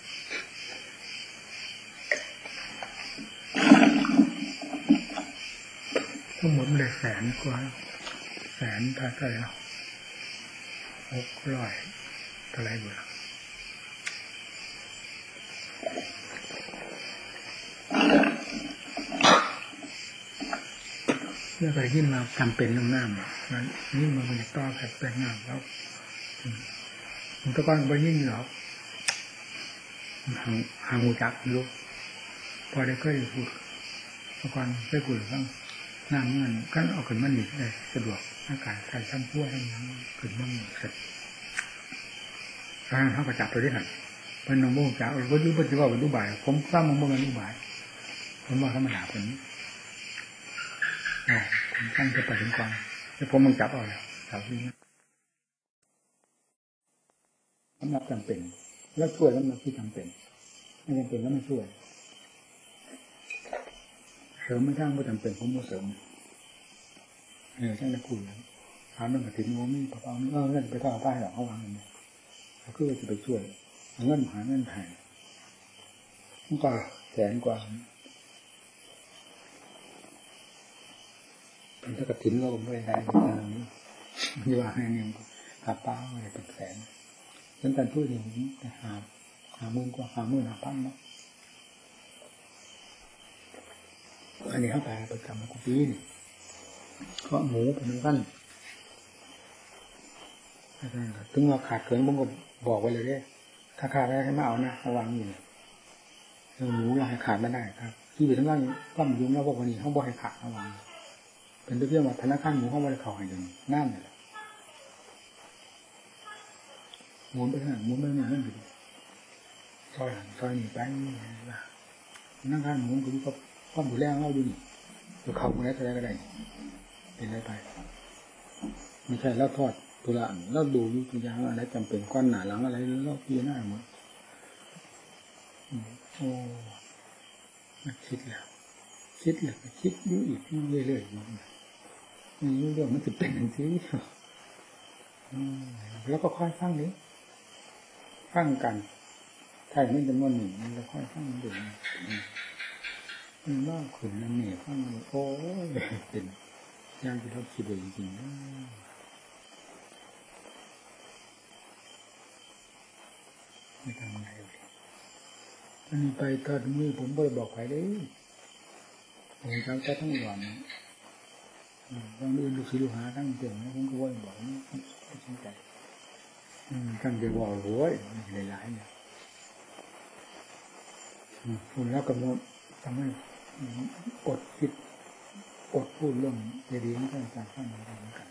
ทั้งหมดเลยแสนกว่าแสนเท่าไหร่แล้วหกร้อยเท่าไหร่บุญเรื่องอะไรที่มาจำเป็นต้องน้ำนั้นยิ่งมาเป็นต่อแผดแปลงน้ำแล้วมันตะก้อนไปยิ่งหรอกหางหางหูจักรู้พอได้ก็อยู่พูดตะก้อนได้คุยบ้างน้ำเงินก็เอาขึ้นมาหนีได้สะดวกอากาศใส่ช่างพั่วให้น้ำขึ้นมาเสร็จทางเขาก็จับตัวได้หันเป็นน้องโม่จับวันนี้เป็นที่ว่าวันดูบ่ายผมสร้างมงโม่กันดูบ่ายผมว่าเขามาด่าผมอ๋อผมตั้งจะไปถึงก่อนแล้วผมมึงจับเอาแล้วจับที่นี้สำหรับจำเป็นแล้วช่วยแล้วมันที่จำเป็นไม่จำเป็นแล้วไม่ช่วยเสริมไม่ทั้งไม่จำเป็นผมไม่เสริมเออใช่แล้วคุยถามเรื่องกระถิ่นโมมี่ปะปาเออเงินไปต่อป้ายหรอกเขาวางเงินเขาคือจะไปช่วยเงินหาเงินไทยมันก็แสนกว่าถ้ากระถิ่นเราไม่ได้ทางนี้ที่ว่าให้เงินหาป้าอะไรเป็นแสนเรื่องการพูดอย่างนี้แต่หาหาหมื่นกว่าหาหมื่นหาพันเนาะอันนี้เข้าไปประจำกุฏินี่ก็หมูเป็นกันถึงว่าขาดเกินผมก็บอกไว้เลยเด้ถ้าขาดได้ให้มาเอานะระวังอยู่เรื่องหมูเราให้ขาดไม่ได้ครับที่อยู่ทั้งนั้นก็มียุ่งแล้วพวกนี้เขาบอกให้ขาดระวังเป็นเรื่องว่าธนาคารหมูเขาบริเขาให้ยังนั่นเลยหมุนไปทางหมุนไปทางนั่นอยู่ซอยซอยหนีไปธนาคารหมูคือก็ความดูแลเราดูนี่จะเข้าไปได้ก็ได้เป็นอะไรไปไม่ใช่แล้วทอดตุลาแล้วดูยุติยาอะไรจำเป็นก้อนหนาหลังอะไรแล้วพี่หน้าหมดโอ้คิดแล้วคิดแล้วคิดยุ่อีกเรื่อยๆนี่เรื่องมันจะเป็นอย่างนี้แล้วก็ค่อยฟังนี้ฟังกันใช่ไม่จำนวนหนึ่งมันจะค่อยฟังดูมันว่าขุนนั่นเนี่ยฟังโอ้ยเป็นย่างที่เราคิดเลยจริงๆไม่ทำไงเลยอันนี้ไปตอนมือผมไปบอกใครเลยผมจำแค่ทั้งวันบางเรื่องลูกศิษย์ลูกหาตั้งเต็มนะผมก็ว่าบอกไม่สนใจตั้งใจบอกโว้ยหลายๆเนี่ยคุณแล้วกำหนดทำให้อดคิดอดพูดเรื่องเรื่องนี้กันการฟังอะไรกัน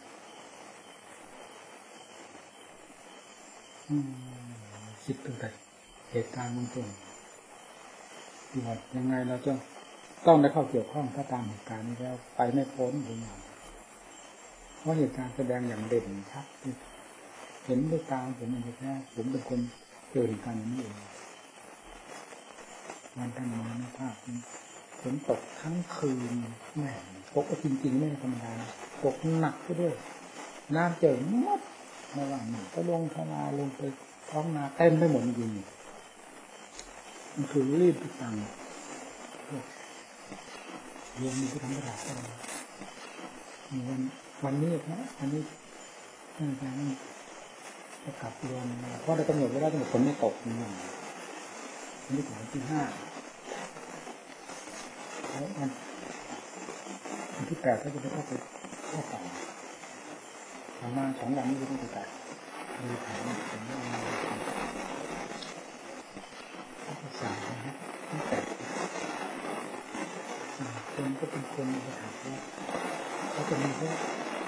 คิดตั้งแต่เหตุการณ์มันต้นที่ว่ายังไงเราจะต้องได้เข้าเกี่ยวข้องถ้าตามเหตุการณ์นี้แล้วไปไม่พ้นผมเพราะเหตุการณ์แสดงอย่างเด่นชัดเห็นด้วยตาผมเองแท้ผมเป็นคนเจอเหตุการณ์นี้เองวันท่านมาในภาพฝนตกทั้งคืนแม่ตกก็จริงๆไม่ธรรมดาตกหนักก็ด้วยน้ำเจิ่งมดระหว่างหนึ่งก็ลงทลาลงไปท้องนาเต็มไปหมดจริงมันคือรีบไปสั่งเรียนมีที่ทำกระดาษวันวันนี้นะอันนี้อาจารย์จะกลับเรียนเพราะได้กำหนดไว้แล้วกำหนดฝนไม่ตกนี่วันนี้ถึงวันที่ห้าแล้ววันวันที่แปดก็จะไปเข้าไปเข้าป่าประมาณสองวันนี้จะต้องไปตัดมีแผนถึงวันที่สามนะที่แปดคนก็เป็นคนมาถามว่าเขาจะมีแค่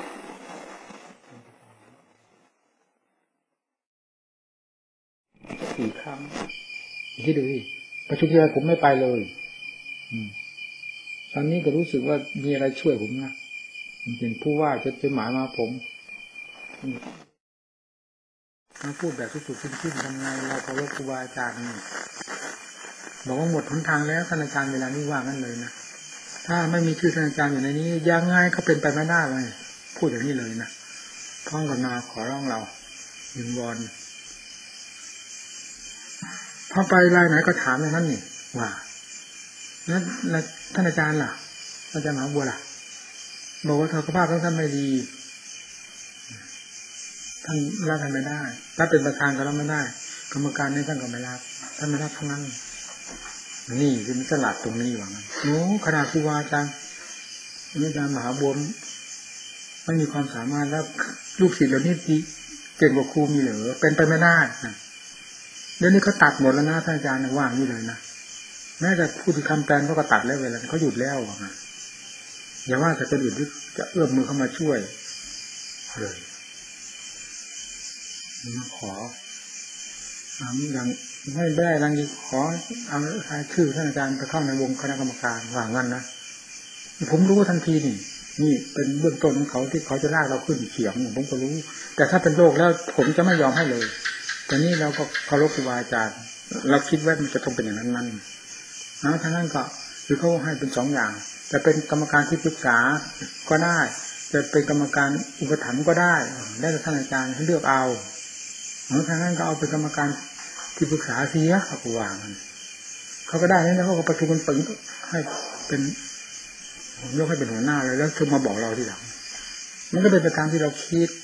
สี่ครั้งที่ดูประชุมที่ไรผมไม่ไปเลยตอนนี้ก็รู้สึกว่ามีอะไรช่วยผมนะเป็นผู้ว่าจะเป็นหมายมาผมมาพูดแบบสุดๆสิ้นๆทำไงเราเคารพครูบาอาจารย์บอกว่าหมดหนทางแล้วท่านอาจารย์เวลานี้ว่างั้นเลยนะถ้าไม่มีชื่อท่านอาจารย์อยู่ในนี้ยังไงก็เป็นไปไม่ได้เลยพูดอย่างนี้เลยนะท่องกนาขอร้องเรายิงวอนพอไปรายไหนก็ถามอย่างนั้นนี่ว่าแล้วท่านอาจารย์ล่ะอาจารย์หมอบัวล่ะบอกว่าสุขภาพของท่านไม่ดีท่านรับท่านไม่ได้ถ้าเป็นประธานก็รับไม่ได้กรรมการนี่ท่านก็ไม่รับท่านไม่รับทั้งนั้นนี่คือมันสลัดตรงนี้ว่างั้นโอ้ขนาดครูบาอาจารย์อาจารย์มหาบัวไม่มีความสามารถแล้วลูกศิษย์เหล่านี้ดีเก่งกว่าครูมีเหรือเป็นไปไม่ได้เดี๋ยวนี้เขาตัดหมดแล้วนะท่านอาจารย์ว่างนี่เลยนะแม้แต่ผู้ที่คำแปลนเขาก็ตัดแล้วเวลาเขาหยุดแล้วนะอย่าว่าแต่จะหยุดหรือจะเอื้อมมือเข้ามาช่วยเลยขออย่างไม่ได้รังยีขอเอาชื่อท่านอาจารย์ไปเข้าในวงคณะกรรมการว่างั้นนะผมรู้ทันทีนี่นี่เป็นเบื้องต้นของเขาที่เขาจะลากเราขึ้นเขียงผมก็รู้แต่ถ้าเป็นโรคแล้วผมจะไม่ยอมให้เลยแต่นี่เราก็เคารพครูบาอาจารย์เราคิดว่ามันจะต้องเป็นอย่างนั้นนั่นนะท่านนั้นก็คือเขาให้เป็นสองอย่างจะเป็นกรรมการที่ปรึกษาก็ได้จะเป็นกรรมการอุปถัมภ์ก็ได้ได้แต่ท่านอาจารย์ให้เลือกเอาทางนั้นก็เอาเป็นกรรมการที่ปรึกษาเสียเขาก็วางเขาก็ได้แล้วเขาก็ประชุมกันปึงให้เป็นยกให้เป็นหัวหน้าเลยแล้วคือมาบอกเราทีหลังมันก็เป็นไปตามที่เราคิด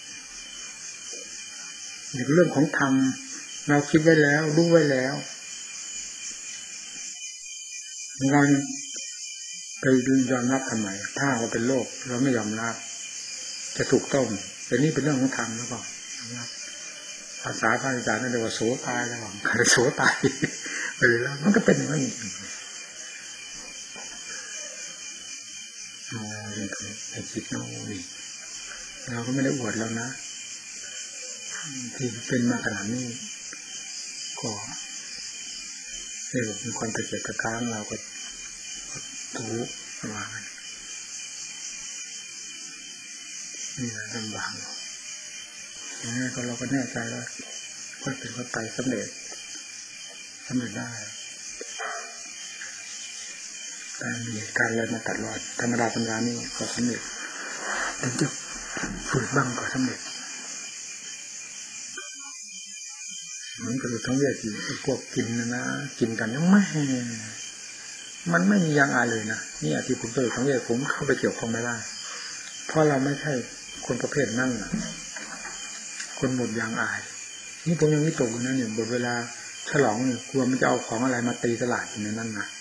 อย่างเรื่องของธรรมเราคิดไว้แล้วรู้ไว้แล้วเราไปยอมรับทำไมถ้าเราเป็นโลกเราไม่ยอมรับจะถูกต้มแต่นี่เป็นเรื่องของธรรมแล้วก็ภาษาพระอาจารย์นั่นเรียกว่าโสตายแล้วใครโสตายไปแล้วมันก็เป็นอย่างนี้อ๋อไอ้คิดโน่นี่เราก็ไม่ได้อวดแล้วนะที่เป็นมาขนาดนี้ก็เรื่องมีความตะเกียกตะกร้างเราก็ทุกข์มานี่แหละลำบากอย่างนี้ก็เราก็แน่ใจว่าก็เป็นก็ไปสำเร็จสำเร็จได้การมีการอะไรมาตัดรอดธรรมดาธรรมดานี่ก็สำเร็จถึงจะฝืนบ้างก็สำเร็จมันก็คือทั้งเวทีพวกกินนะนะกินกันยังไม่มันไม่มียางอายเลยนะนี่ที่ผมเจอทั้งเวทีผมเข้าไปเกี่ยวข้องไม่ได้เพราะเราไม่ใช่คนประเภทนั่นนะคนหมดยางอายนี่ผมยังไม่ตกนะเนี่ยบทเวลาฉลองเนี่ยกลัวมันจะเอาของอะไรมาตีตลาดอยู่ในนั้นนะ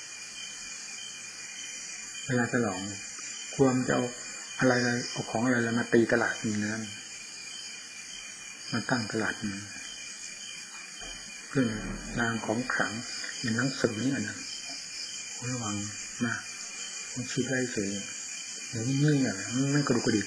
เวลาฉลองกลัวมันจะเอาอะไรเอาของอะไรมาตีตลาดอยู่ในนั้นมาตั้งตลาดนี้เพื่อรางของขลังอย่างหนังสือนี่อันนั้นระวังมากมันคิดได้เฉยอย่างนี้นี่อ่ะมันไม่กระดุกกระดิก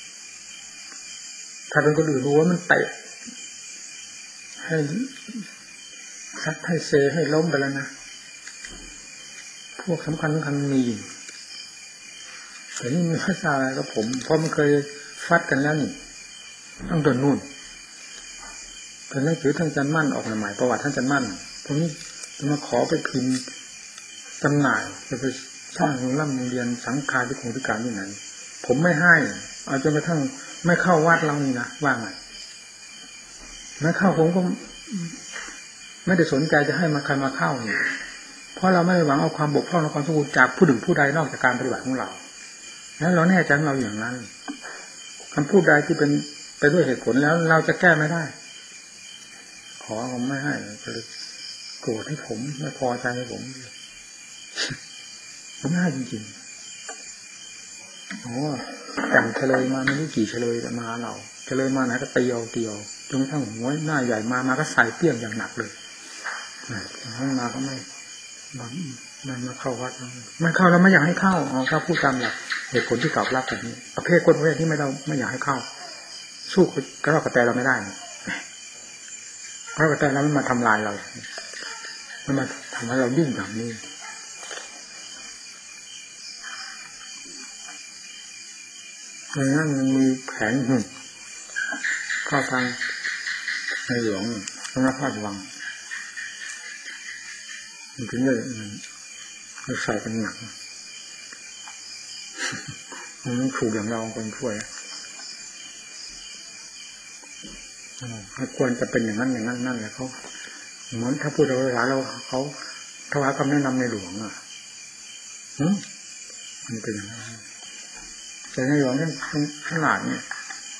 ถ้าเป็นคนอื่นรู้ว่ามันเตะให้ซัดให้เซให้ล้มไปแล้วนะพวกสำคัญสำคัญมีแต่นี่มีภาษาอะไรกับผมเพราะมันเคยฟัดกันแล้วนี่ต้องโดนนู่นเป็นหนังสือท่านอาจารย์มั่นออกใหม่ประวัติท่านอาจารย์มั่นผมนี่จะมาขอไปพิมพ์จำหน่ายจะไปสร้างโรงเรียนสังฆาธิคงธิการที่ไหนผมไม่ให้เอาจนกระทั่งไม่เข้าวัดเรานี่นะว่าไงไม่เข้าผมก็ไม่ได้สนใจจะให้มาใครมาเข้าเนี่ยเพราะเราไม่หวังเอาความบกพร่องและความสมบูรณ์จากผู้หนึ่งผู้ใดนอกจากการปฏิบัติของเราแล้วเราแน่ใจเราอย่างนั้นคำพูดใดที่เป็นไปด้วยเหตุผลแล้วเราจะแก้ไม่ได้ขอผมไม่ให้ก็เลยโกรธให้ผมไม่พอใจให้ผมผมไม่ให้จริงๆโอ้จำเฉลยมาไม่รู้กี่เฉลยมาเราเฉลยมาไหนก็ตีเอาตีเอาจนกระทั่งหัวหน้าใหญ่มามาก็ใส่เปี้ยงอย่างหนักเลยห้องมาก็ไม่มันมาเข้าวัดไม่เข้าแล้วไม่อยากให้เข้าอ๋อถ้าพูดตามหลักเหตุผลที่ตอบรับแบบนี้ประเภทคนประเภทที่ไม่เราไม่อยากให้เข้าสู้กระรอกกระแตเราไม่ได้กระรอกกระแตเรามันมาทำลายเรามันมาทำให้เราดิ้นอย่างนี้ดังนั้นมันมีแผนหุ่นเข้าทางในหลวงพระพาดวังมันถึงได้มันใส่กันหนักมันถูกอย่างเราคนช่วยควรจะเป็นอย่างนั้นอย่างนั้นนั่นแหละเขาเหมือนถ้าพูดภาษาเราเขาถวายคำแนะนำในหลวงอ่ะมันเป็นอย่างนั้นแต่ในหลวงท่านขนาดเนี่ย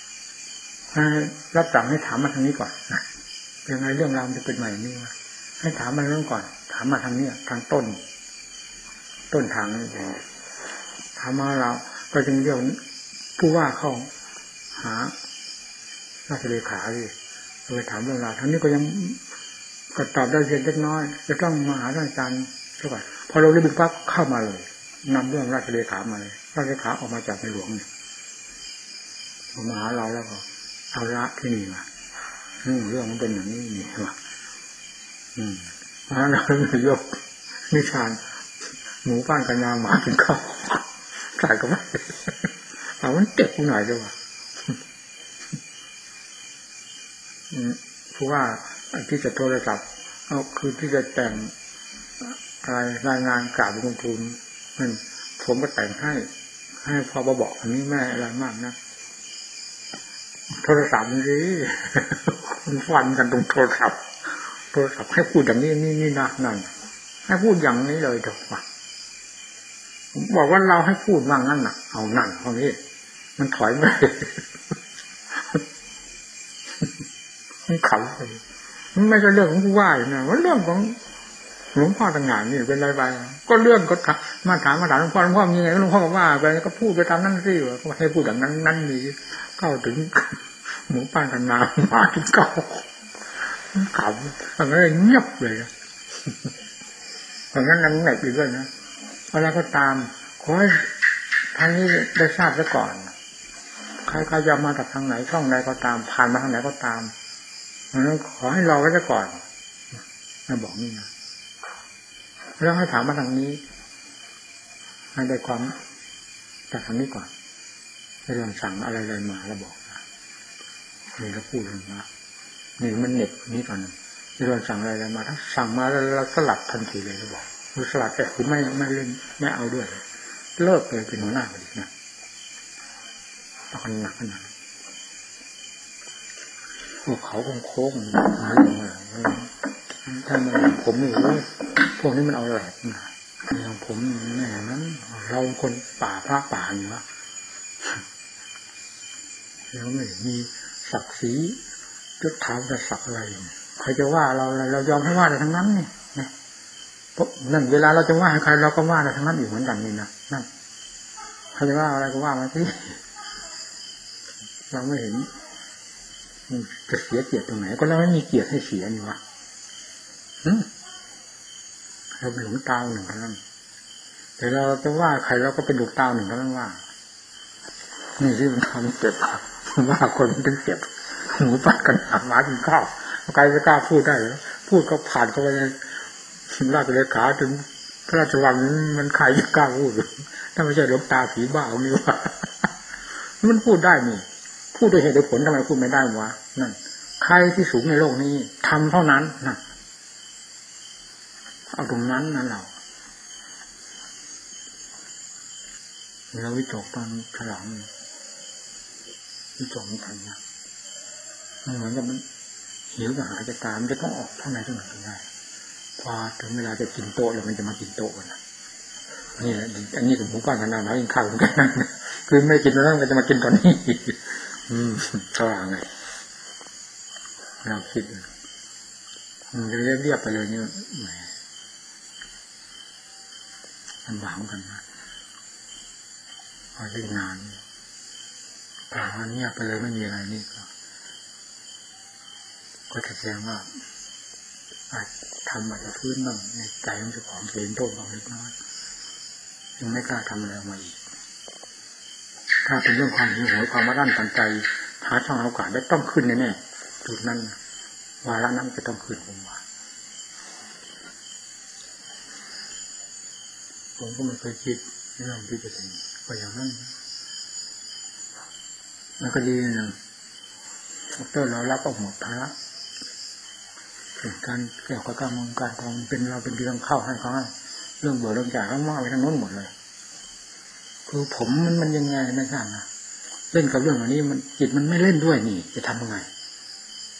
รับสั่งให้ถามมาทางนี้ก่อนนะยังไงเรื่องราวมันจะเป็นใหม่นี่วะให้ถามมาเรื่องก่อนถามมาทางนี้ทางต้นต้นทางนี่ถามมาเราก็จึงเรียกผู้ว่าเข้าหาราชเลขาดิไปถามเรื่องราวทางนี้ก็ยังก็ตอบได้เพียงเล็กน้อยจะต้องมาหาท่านอาจารย์เท่าไหร่พอเราเรียกปั๊บเข้ามาเลยนำเรื่องราชเลขามาเลยราชเลขาออกมาจากในหลวงเนี่ยมาหาเราแล้วก็เอาละที่นี่มาเรื่องมันเป็นอย่างนี้นี่ว่ะอืมแล้วเราเลยยกนิทานหมูป้านกัญญาหมากินข้าวใส่ก็ไม่เอามันเจ็บหน่อยด้วยว่ะเพราะว่าที่จะโทรศัพท์เอาคือที่จะแต่งอะไรรายงานกราบลงทุนนั่นผมก็แต่งให้ให้พอมาบอกอันนี้แม่อะไรมากนะโทรศัพท์นี่มันฟันกันตรงโทรศัพท์โทรศัพท์ให้พูดอย่างนี้นี่นี่นะนั่นให้พูดอย่างนี้เลยเถอะว่ะบอกว่าเราให้พูดว่างนั่นน่ะเอานั่นตรงนี้มันถอยไม่มันขำเลยมันไม่ใช่เรื่องของผู้ว่านะมันเรื่องของหลวงพ่อต่างหากนี่เป็นไรไปก็เรื่องก็มาถามมาถามหลวงพ่อหลวงพ่อมีไงหลวงพ่อก็ว่าไปก็พูดไปตามนั้นสิวะก็ให้พูดอย่างนั้นนั่นนี่เข้าถึงหมูป้านกันนาหมากินข้าวขำอะไรเงียบเลยเพราะงั้นนั่นไหนไปด้วยนะอะไรก็ตามขอให้ทางนี้ได้ทราบซะก่อนใครใครจะมาจากทางไหนช่องใดก็ตามผ่านมาทางไหนก็ตามเพราะงั้นขอให้รอไว้ซะก่อนนะบอกนี่นะแล้วให้ถามมาทางนี้ให้ได้ความจากทางนี้ก่อนให้ลองสั่งอะไรอะไรมาแล้วบอกนะนี่เราพูดเลยนะนี่มันเน็ตนี้ก่อนให้ลองสั่งอะไรอะไรมาถ้าสั่งมาแล้วเราสลัดทันทีเลยเราบอกเราสลัดแต่คุณไม่ไม่เล่นไม่เอาด้วยเลิกเลยเป็นหัวหน้าไปอีกนะตอนหนักขนาดพวกเขาโค้งๆอะไรอย่างเงี้ยถ้ามันผมนี่พวกนี้มันเอาแหลกนะอย่างผมแม่นั้นเราคนป่าพระป่าอยู่วะแล้วไม่มีศักดิ์ศรียศถาบรรดาศักดิ์อะไรใครจะว่าเราเรายอมให้ว่าแต่ทั้งนั้นนี่นะเพราะนั่นเวลาเราจะว่าให้ใครเราก็ว่าแต่ทั้งนั้นอยู่เหมือนกันนี่นะนั่นใครจะว่าอะไรก็ว่ามาสิเราไม่เห็นจะเสียเกียรติตรงไหนก็เราไม่มีเกียรติให้เสียนี่วะเราเป็นหลวงตาหนึ่งเท่านั้นแต่เราจะว่าใครเราก็เป็นหลวงตาหนึ่งเท่านั้นว่านี่ที่มันทำเจ็บว่าคนมันถึงเจ็บหมูปัดกันหาหมากินข้าวใครจะกล้าพูดได้หรือพูดก็ผ่านเข้าไปในราชเลขาถึงพระราชวังมันใครจะกล้าพูดถ้าไม่ใช่หลวงตาผีบ้าเอานี่ว่ามันพูดได้นี่พูดด้วยเหตุด้วยผลทำไมพูดไม่ได้วะนั่นใครที่สูงในโลกนี้ทำเท่านั้นนะเอาตรงนั้นนะเราเราวิจารณ์ตอนฉลองวิจารณ์ทันนะมันเหมือนกับมันหิวกับหาจะตามมันจะต้องออกเท่าไหร่เท่าไหร่ได้พอถึงเวลาจะกินโต๊ะแล้วมันจะมากินโต๊ะนะนี่แหละอันนี้กับหมูป้านกันนาน้อยกินข้าวเหมือนกันนะคือไม่กินแล้วมันจะมากินตอนนี้อืมสว่างไงเราคิดมันเรียบเรียบไปเลยนี่แหมลำบากกันนะพอเรื่องงานแต่ว่าเงียบไปเลยไม่มีอะไรนี่ก็ก็จะแสดงว่าอาจทำอาจจะพื้นบ้างในใจมันจะของเสียงโทษบางเล็กน้อยยังไม่กล้าทำอะไรออกมาอีกถ้าเป็นเรื่องความหิวโหยความมาด้านตันใจหาช่องโอกาสได้ต้องขึ้นแน่ๆจุดนั้นวาระนั้นจะต้องขึ้นผมว่าผมก็ไม่เคยคิดเรื่องที่จะเป็นก็อย่างนั้นมันก็ดีนะดรเรารับเอาหมดภาระเป็นการเกี่ยวกับการมองการทองเป็นเราเป็นเรื่องเข้าให้เขาเรื่องเบื่อเรื่องจ่ายเขามากไปทั้งโน้นหมดเลยคือผมมันมันยังไงไม่ทราบนะเล่นกับเรื่องอันนี้มันจิตมันไม่เล่นด้วยนี่จะทำยังไง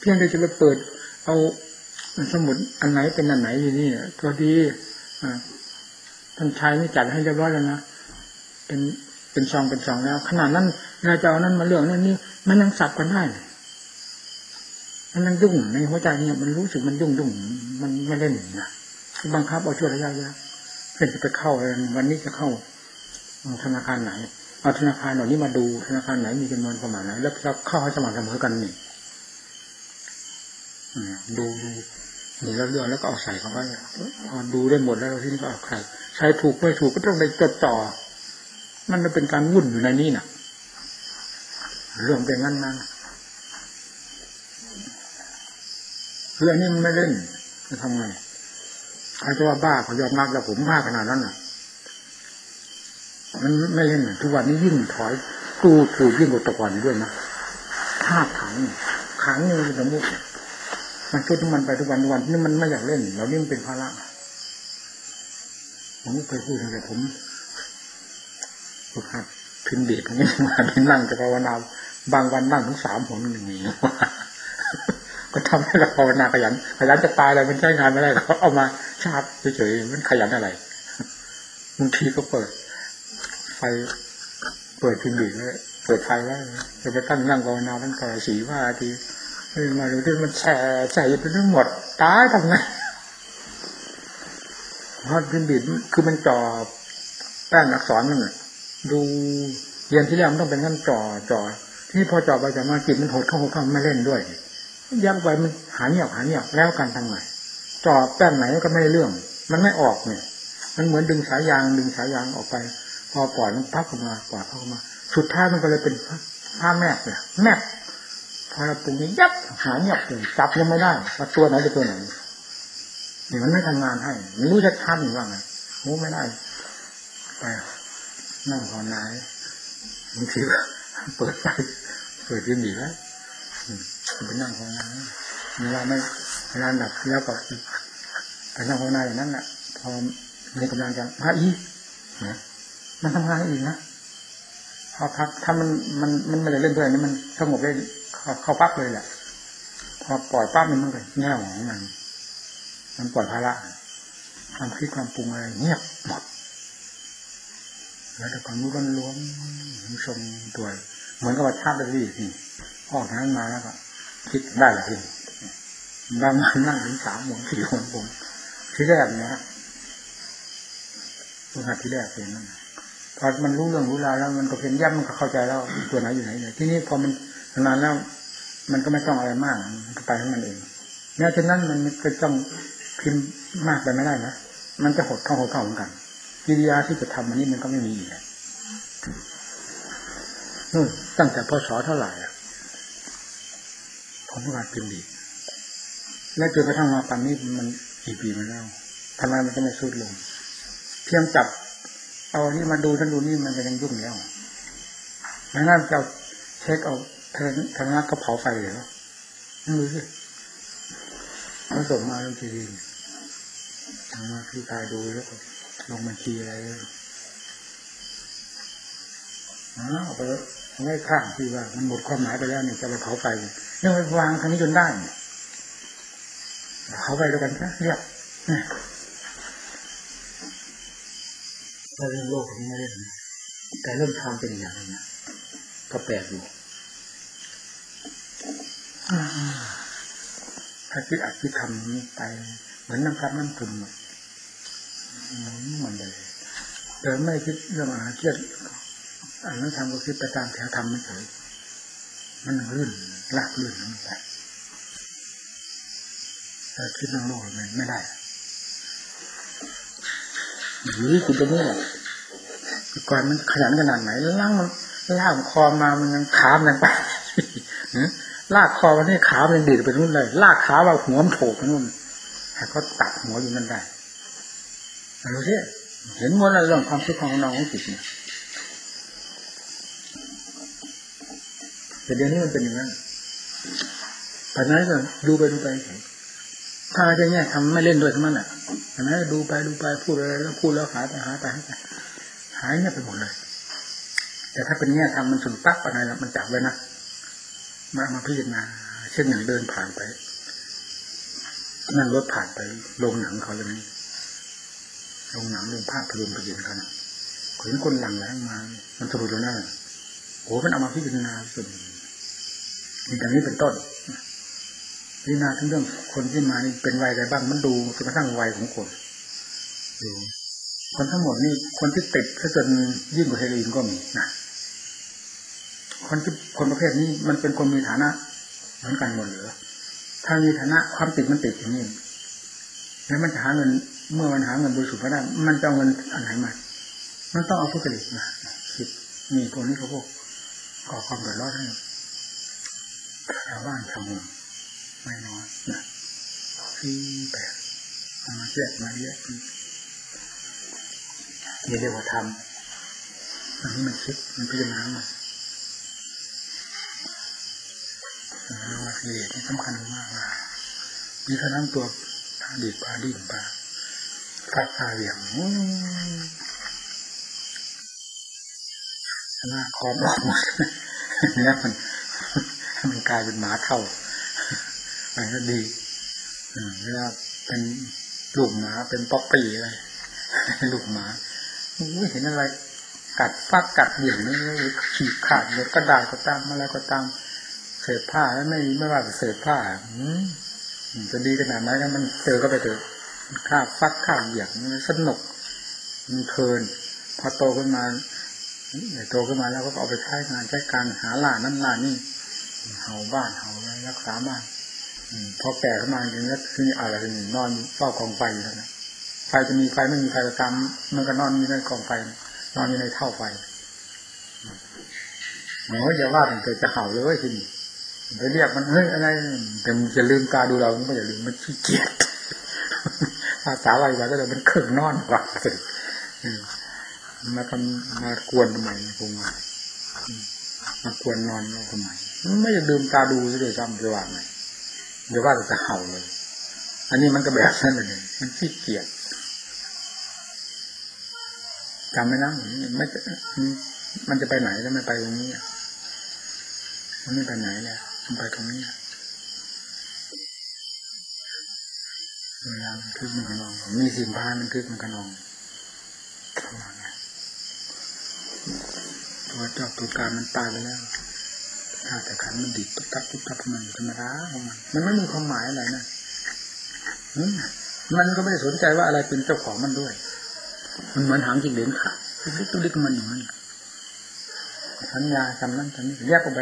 เพียงแต่จะไปเปิดเอาสมุดอันไหนเป็นอันไหนอยู่นี่ตัวดีท่านชายนี่จัดให้เรียบร้อยแล้วนะเป็นเป็นซองเป็นซองแล้วขนาดนั้นเราจะเอานั้นมาเรื่องนั้นนี่มันยังสับกันได้มันยังยุ่งในหัวใจเนี่ยมันรู้สึกมันยุ่งยุ่งมันไม่เล่นนะบังคับเอาช่วระยะยะเพื่อจะไปเข้าวันนี้จะเข้าธนาคารไหนเอาธนาคารเหล่านี้มาดูธนาคารไหนมีจำนวนประมาณไหนแล้วจะเข้าให้สม่ำเสมอกันนี่ดูดูนี่แล้วเรื่องแล้วก็เอาใส่เข้าไปพอดูได้หมดแล้วที่นี่ก็เอาใครใช้ถูกไม่ถูกก็ต้องไปจดต่อมันจะเป็นการวุ่นอยู่ในนี้น่ะเรื่องเป็นงั้นนะคืออันนี้มันไม่เล่นจะทำไงใครจะว่าบ้าเขายอมรับแล้วผมบ้าขนาดนั้นน่ะมันไม่เล่นทุกวันนี้ยิ่งถอยตู้ถูกยิ่งกว่าตะกอนด้วยนะธาตุขังขังนี่มันสมมุติมันชุดมันไปทุกวันทุกวันนี่มันไม่อยากเล่นเรานี่มันเป็นภาระผมเคยพูดตั้งแต่ผมฝึกหัดพิมพ์ดีดผมไม่มาเป็นนั่งจะภาวนาบางวันนั่งถึงสามหนหนึ่งนี้ก็ทำให้เราภาวนาขยันขยันจะตายอะไรมันใช้งานไม่ได้เขาเอามาชาร์จเฉยๆมันขยันอะไรบางทีก็เปิดไฟเปิดพิมพ์ดีดเลยเปิดไฟไว้จะไปตั้งนั่งภาวนาตั้งแต่สี่ว่าทีมาดูที่มันแฉะแฉะไปทั้งหมดตายทำไงเพราะพิมพ์ดีดคือมันจ่อแป้งอักษรนั่นแหละดูเรียนที่แรกมันต้องเป็นขั้นจ่อจ่อที่พอจ่อไปจ่อมาจิตมันหดเข้าหดเข้าไม่เล่นด้วยยักไปมันหาเงียบหาเงียบแล้วกันทำไงจ่อแป้งไหนก็ไม่เรื่องมันไม่ออกเนี่ยมันเหมือนดึงสายยางดึงสายยางออกไปพอปล่อยมันพับออกมาปล่อยพับออกมาสุดท้ายมันก็เลยเป็นผ้าแมกเนี่ยแมกพอเราตรงนี้ยับหาเงียบเลยจับยังไม่ได้ว่าตัวไหนเป็นตัวไหนนี่มันไม่ทำงานให้มันรู้ชัดชัดว่าไงรู้ไม่ได้ไปนั่งภาวนาบางทีเปิดไฟเปิดยืนดีแล้วไปนั่งภาวนาเวลาไม่เวลาหนักแล้วก็ไปนั่งภาวนาอย่างนั้นแหละพอมีกำลังจะพักอีกนะมันทำงานอีกนะพอพักถ้ามันมันมันไม่ได้เล่นด้วยนี่มันสงบเลยเข้าปั๊บเลยแหละพอปล่อยปั๊บมันมันก็แง่วของมันมันปล่อยภาระความคิดความปรุงอะไรเงียบหมดแล้วแต่ความรู้ล้วนล้วนชมตัวเหมือนกับว่าชาติได้ดีสิออกทางนั้นมาแล้วก็คิดได้ละทีบางวันนั่งถึงสามโมงสี่โมงผมที่แรกนะตรงที่แรกเป็นนั่นพอมันรู้เรื่องรู้ราวแล้วมันก็เพียงย่ำมันก็เข้าใจแล้วตัวไหนอยู่ไหนเนี่ยที่นี้พอมันนานแล้วมันก็ไม่ต้องอะไรมากมันก็ไปของมันเองแม้ฉะนั้นมันก็ต้องพิมพ์มากไปไม่ได้นะมันจะหดเข้าหดเข้าเหมือนกันกิริยาที่จะทำอันนี้มันก็ไม่มีอีกเลยนู่นตั้งแต่พศเท่าไหร่อ่ะผมก็มาพิมพ์ดีแล้วจนกระทั่งมาปันนี้มันกี่ปีมาแล้วทำไมมันจะไม่สุดลงเพียงจับเอานี่มาดูท่านดูนี่มันจะยังยุ่งแล้วไม่น่าจะเช็คเอาทางทางนั้นก็เผาไฟเลยแล้วนั่นดูสิเขาส่งมาเรื่องทีวีทางมาพี่ตายดูแล้วก็ลงบัญชีอะไรอ๋อเอาไปไม่ข้างที่ว่ามันหมดความหมายไปแล้วเนี่ยจะไปเผาไฟเนี่ยไปวางทางนี้จนได้เผาไฟด้วยกันแค่เรียบเราเรื่องโลกนี้ไม่เล่นแต่เรื่องทำเป็นอย่างนี้ก็แปลกอยู่ถ้าคิดอัดคิดทำนี้ไปเหมือนน้ำพัดน้ำตุ่มมันเลยแต่ไม่คิดเรื่องอาเครียดอันนั้นทำก็คิดไปตามแถวทำไม่เฉยมันลื่นลากลื่นนั่นแหละแต่คิดเรื่องโลกมันไม่ได้หรือคุณจะนี่แหละก่อนมันขยันขนาดไหนล่างมันล่างคอมามันยังขามันไปลากคอมันนี่ขามันดีดไปนู่นเลยลากขาว่าหัวมันโผล่ไปนู่นให้เขาตัดหัวอยู่นั่นได้ดูสิเห็นหมดแล้วเรื่องความคิดของน้องของจิตเนี่ยแต่เดี๋ยวนี้มันเป็นอย่างนั้นตอนนั้นก็ดูไปดูไปถ้าจะเนี่ยทำไม่เล่นด้วยทั้งนั้นแหละตอนนั้นดูไปดูไปพูดอะไรแล้วพูดแล้วหายไปหายไปหายไปหายเนี่ยไปหมดเลยแต่ถ้าเป็นเนี่ยทำมันสุดปั๊บอะไรแล้วมันจับไว้นะมามาพิจารณาเช่นอย่างเดินผ่านไปนั่งรถผ่านไปโรงหนังเขาเลยนี่โรงหนังโรงภาพยนตร์ไปเห็นกันเห็นคนหลั่งไหลมามันสะดุดตรงนั้นโอ้มันเอามาพิจารณาสุดอย่างนี้เป็นต้นพิจารณาทั้งเรื่องคนที่มานี่เป็นวัยใดบ้างมันดูจนกระทั่งวัยของคนดูคนทั้งหมดนี่คนที่ติดถ้าจนยิ่งกว่าเฮโรอีนก็มีนะคนที่คนประเภทนี้มันเป็นคนมีฐานะเหมือนกันหมดเหรอถ้ามีฐานะความติดมันติดอย่างนี้แล้วมันจะหาเงินเมื่อมันหาเงินบริสุทธิ์ไม่ได้มันจะเอาเงินอันไหนมามันต้องเอาทุจริตมาคิดมีคนนี้เขาพวกก่อความเดือดร้อนให้ชาวบ้านชาวเมืองไม่น้อยนะที่แปดมาแยกมาเยอะนี่เรียกว่าทำอันนี้มันคิดมันพิจารณามาว่าเหตุนี่สำคัญมากว่ามีขนาดตัวทางดีดปลาดิ้นปลาฟาดตาเหวี่ยงหน้าคอมออกหมดเนี่ยมันมันกลายเป็นหมาเท่ามันก็ดีเวลาเป็นลูกหมาเป็นป๊อปปี้อะไรลูกหมาไม่เห็นอะไรกัดฟักกัดเหวี่ยงนี่ขีดขาดเลยกระดาษก็ตามอะไรก็ตามเศษผ้าแล้วไม่ไม่ว่าเศษผ้าจะดีขนาดไหนแล้วมันเจอก็ไปเจอข้าฟักข้าเหวี่ยงสนุกมันเพลินพอโตขึ้นมาโตขึ้นมาแล้วก็เอาไปใช้งานใช้การหาล่านั่นล่านี่เห่าบ้านเห่ารักษาบ้านพอแก่ขึ้นมาอย่างนี้คืออะไรนี่นอนเฝ้ากองไฟอยู่แล้วนะไฟจะมีไฟไม่มีไฟก็ตามมันก็นอนอยู่ในกองไฟนอนอยู่ในเท่าไฟโอ้ยอย่าว่าแต่เกิดจะเห่าเลยทีนี้ไปเรียกมันเฮ้ยอะไรแต่มันจะลืมตาดูเรามันก็อย่าลืมมันขี้เกียจภาษาวัยวัยก็เลยมันเข่งนอนกว่าสิมาทำมากวนทำไมคงมามากวนนอนทำไมไม่จะลืมตาดูซะเลยจำจะว่าไงเดี๋ยวว่าจะเห่าเลยอันนี้มันก็แบบนั้นเลยมันขี้เกียจจำไม่ได้ไม่มันจะไปไหนแล้วไม่ไปตรงนี้มันไม่ไปไหนเลยมันไปตรงนี้เวลามันคึกมันกระนองมีสิ่งพานมันคึกมันกระนองตัวเจ้าตัวการมันตายไปแล้วถ้าแต่ขันมันดิบตุ๊บตับตุ๊บตับมันธรรมดาของมันมันไม่มีความหมายอะไรนะมันก็ไม่ได้สนใจว่าอะไรเป็นเจ้าของมันด้วยมันเหมือนหางจิ้งเหลนขาดลิกตุ๊กลิกมันอย่างนั้นสัญญาจำนั้นจำนี้แยกออกไป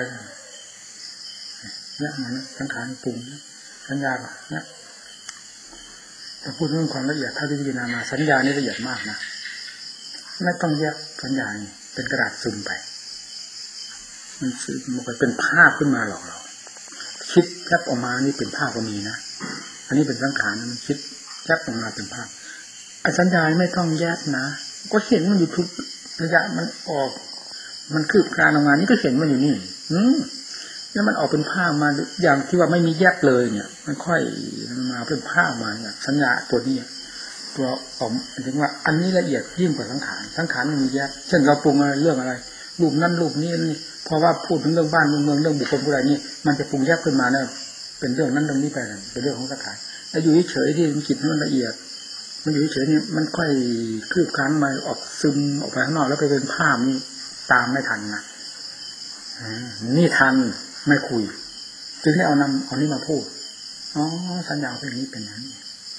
เนี่ยมันสังขารปรุงสัญญาเนี่ยแต่พูดเรื่องความละเอียดถ้าที่พิจารณามาสัญญานี่ละเอียดมากนะไม่ต้องแยกสัญญาเป็นกระดาษซึมไปมันซึมมันเป็นภาพขึ้นมาหรอกเราคิดแยบออกมานี่เป็นภาพก็มีนะอันนี้เป็นสังขารมันคิดแยบออกมาเป็นภาพไอ้สัญญาไม่ต้องแยกนะก็เห็นมันอยู่ทุกระยะมันออกมันคืบคลานออกมานี่ก็เห็นมันอยู่นี่อืมแล้วมันออกเป็นภาพมาอย่างที่ว่าไม่มีแยกเลยเนี่ยมันค่อยมาเป็นภาพมาเนี่ยสัญญาตัวนี้ตัวออกถึงว่าอันนี้ละเอียดยิ่งกว่าสังขารสังขารมันมีแยกเช่นเราปรุงอะไรเรื่องอะไรรูปนั้นรูปนี้นี่เพราะว่าพูดถึงเรื่องบ้านเมืองเรื่องบุคคลผู้ใดนี่มันจะปรุงแยกขึ้นมาเนี่ยเป็นเรื่องนั้นเรื่องนี้ไปเป็นเรื่องของสังขารแต่อยู่เฉยๆที่มันจิตมันละเอียดมันอยู่เฉยๆนี่มันค่อยคืบคลานมาออกซึมออกไปข้างนอกแล้วไปเป็นภาพนี่ตามไม่ทันนะนี่ทันไม่คุยจึงให้เอานำเอานี้มาพูดอ๋อสัญญาเป็นอย่างนี้เป็นอย่างนี้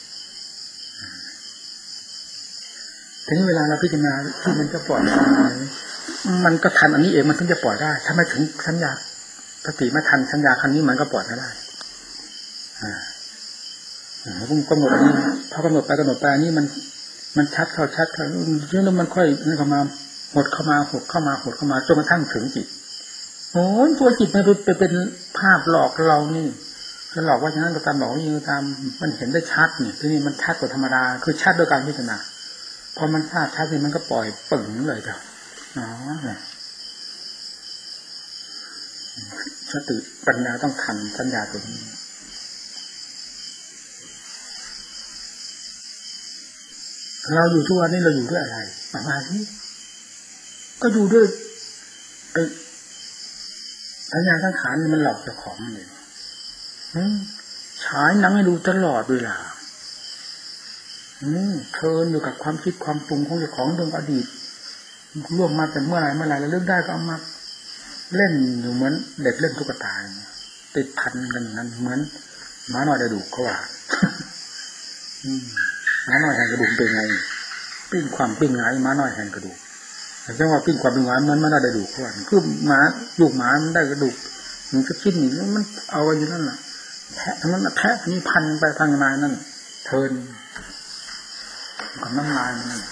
ทีนี้เวลาเราพิจารณาที่มันจะปล่อยมันก็ทันอันนี้เองมันถึงจะปล่อยได้ถ้าไม่ถึงสัญญาสติไม่ทันสัญญาครั้งนี้มันก็ปล่อยไม่ได้อ่าผมกำหนดอันนี้พอกำหนดไปกำหนดไปอันนี้มันมันชัดเข้าชัดเข้าแล้วมันค่อยนี่เข้ามาหดเข้ามาหดเข้ามาหดเข้ามาจนกระทั่งถึงจิตโอ้ยตัวจิตมันไปเป็นภาพหลอกเรานี่จะหลอกว่าอย่างนั้นก็ตามหลอกอย่างนี้ตามมันเห็นได้ชัดเนี่ยที่นี่มันชัดกว่าธรรมดาคือชัดโดยการพิจารณาพอมันชัดชัดนี่มันก็ปล่อยปึ่งเลยจ้ะอ๋อสติปัญญาต้องทันสัญญาตัวนี้เราอยู่ทุกวันนี้เราอยู่ด้วยอะไรประมาณนี้ก็อยู่ด้วยไอ้สัญญาสังขารมันหลอกเจ้าของมันเองฉายหนังให้ดูตลอดเวลาเพลินอยู่กับความคิดความปรุงของเจ้าของเรื่องอดีตล่วงมาแต่เมื่อไหร่เมื่อไหร่แล้วเลือกได้ก็เอามาเล่นอยู่เหมือนเด็กเล่นตุ๊กตาติดพันกันอย่างนั้นเหมือนหมาหน่อยได้ดูเขาว่าหมาหน่อยแห่งกระดูกเป็นไงปิ้งความปิ้งไงหมาหน่อยแห่งกระดูกแต่จังว่าปิ้งความปิ้งไงมันไม่ได้ดูเขาว่าคือหมาลูกหมามันได้กระดูกมันก็คิดหนีมันเอาไว้อยู่นั่นแหละแทะมันแทะนี่พันไปทางมานั่นเทินกับน้ำลายมัน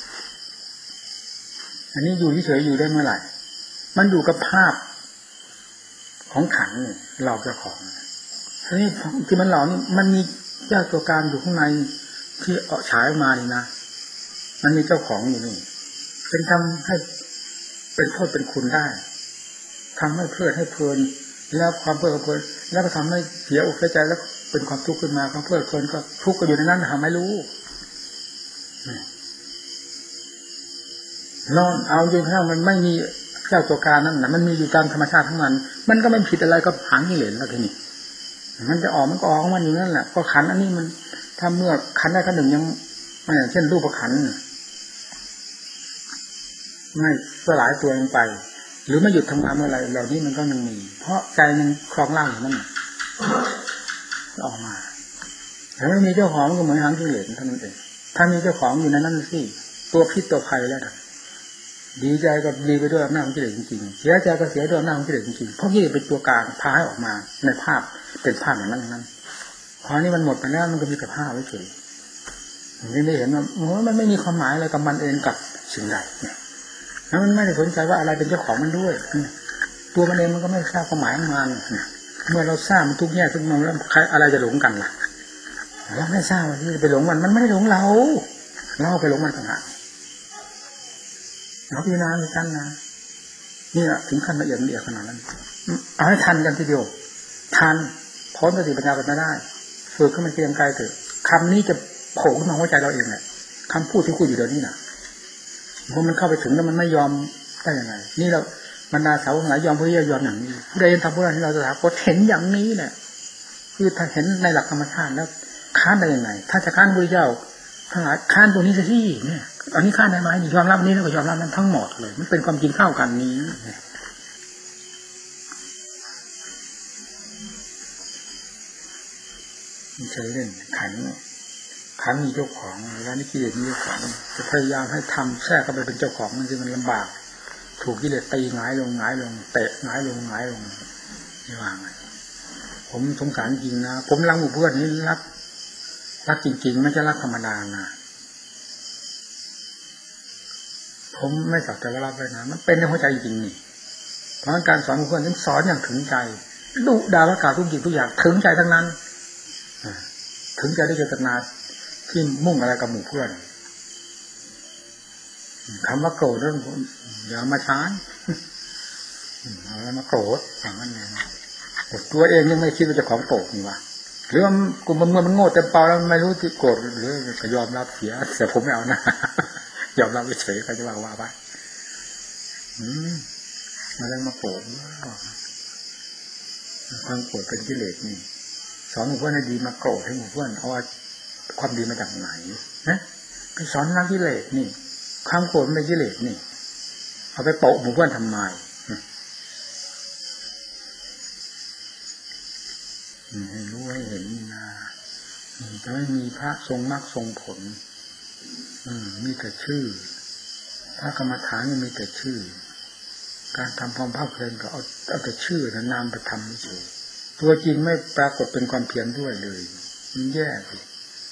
อันนี้อยู่เฉยๆอยู่ได้เมื่อไหร่มันอยู่กับภาพของขันนี่เราเจ้าของทีนี้ที่มันเหล่านี้มันมีเจ้าตัวการอยู่ข้างในที่ออกฉายมานี่นะมันมีเจ้าของอยู่นี่เป็นทำให้เป็นโทษเป็นคุณได้ทำให้เพลิดให้เพลินแล้วความเพลิดเพลินแล้วก็ทำให้เสียอกเสียใจแล้วเป็นความทุกข์ขึ้นมาความเพลิดเพลินก็ทุกข์ก็อยู่ในนั้นทำไม่รู้นอนเอาจนกระทั่งมันไม่มีเจ้าตัวการนั่นนะมันมีอยู่ตามธรรมชาติทั้งนั้นมันก็ไม่ผิดอะไรก็หางกิเลสแล้วทีนี้มันจะออกมันก็ออกของมันอยู่นั่นแหละก็ขันอันนี้มันถ้าเมื่อขันได้ขันหนึ่งยังเช่นรูปขันไม่สลายตัวลงไปหรือไม่หยุดทำงานเมื่อไรเหล่านี้มันก็ยังมีเพราะใจมันครองร่างอยู่นั่นออกมาแต่ไม่มีเจ้าของก็เหมือนหางกิเลสเท่านั้นเองถ้ามีเจ้าของอยู่ในนั้นสิตัวพิษตัวภัยแล้วดีใจก็ดีไปด้วยอำนาจของกิเลสจริงๆเสียใจก็เสียด้วยอำนาจของกิเลสจริงๆเพราะกิเลสเป็นตัวกลางพาให้ออกมาในภาพเป็นภาพอย่างนั้นนั้นพอนี้มันหมดไปแล้วมันก็มีแต่ภาพไว้เฉยอย่างนี้ได้เห็นว่าโอ้มันไม่มีความหมายอะไรกับมันเองกับสิ่งใดแล้วมันไม่ได้สนใจว่าอะไรเป็นเจ้าของมันด้วยตัวมันเองมันก็ไม่ทราบความหมายของมันเมื่อเราทราบมันทุกแง่ทุกมุมแล้วใครอะไรจะหลงกันล่ะเราไม่ทราบว่าที่ไปหลงมันมันไม่ได้หลงเราเราไปหลงมันต่างหากเราพิจารณาในขั้นนะนี่แหละถึงขั้นละเอียดละเอียดขนาดนั้นเอาให้ทันกันทีเดียวทันพ้นสติปัญญาไปไม่ได้ฝึกขึ้นมันเพียงไกลเถอะคำนี้จะโผล่ขึ้นมาหัวใจเราเองเลยคำพูดที่พูดอยู่เดี๋ยวนี้นะเพราะมันเข้าไปถึงแล้วมันไม่ยอมได้ยังไงนี่เราบรรดาสาวกหลายยอมเพื่อยอมอย่างนี้ผู้ใดทำผู้นั้นที่เราจะถามก็เห็นอย่างนี้แหละคือถ้าเห็นในหลักธรรมชาติแล้วค้านได้ยังไงถ้าจะค้านพระเจ้าทั้งหลายค้านตัวนี้ซะสิเนี่ยอันนี้ค้านได้ไหมยอมรับนี้แล้วก็ยอมรับนั้นทั้งหมดเลยมันเป็นความจริงเท่ากันนี้มันใช้เล่นขันขันมีเจ้าของแล้วนี่กิเลสมีเจ้าของจะพยายามให้ทำแทรกเข้าไปเป็นเจ้าของมันจะมันลำบากถูกกิเลสตีหงายลงหงายลงเตะหงายลงหงายลงนี่ว่าไงผมสงสารจริงนะผมรักหมู่เพื่อนนี่รักรักจริงๆไม่ใช่รักธรรมดานะผมไม่สักแต่ว่ารับเลยนะมันเป็นในหัวใจจริงนี่เพราะการสอนหมู่เพื่อนต้องสอนอย่างถึงใจดุด่าประกาศทุกสิ่งทุกอย่างถึงใจทั้งนั้นถึงใจได้เจตนาที่มุ่งอะไรกับหมู่เพื่อนคำว่าโกรธนั่นอย่ามาใช้เอามาโกรธอย่างนั้นเองตัวเองยังไม่คิดว่าจะของโกรธนี่วะหรือว่ากูมันเมื่อมันโง่เต็มเปล่าแล้วไม่รู้ที่โกรธหรือก็ยอมรับเสียแต่ผมไม่เอานะยอมรับเฉยๆก็จะว่าว่าไปอืมมาเรื่องมาโกรธความโกรธเป็นกิเลสนี่สอนหมู่เพื่อนให้ดีมาโกรธให้หมู่เพื่อนเอาความดีมาจากไหนนะไปสอนนักกิเลสนี่ความโกรธเป็นกิเลสนี่เอาไปโปะหมู่เพื่อนทำไมให้รู้ให้เห็นนะจะไม่มีพระทรงมรรคทรงผลมีแต่ชื่อพระกรรมฐานมีแต่ชื่อการทำความภาคเพลินก็เอาเอาแต่ชื่อและนามไปทำเฉยตัวจริงไม่ปรากฏเป็นความเพียรด้วยเลยมันแย่สิ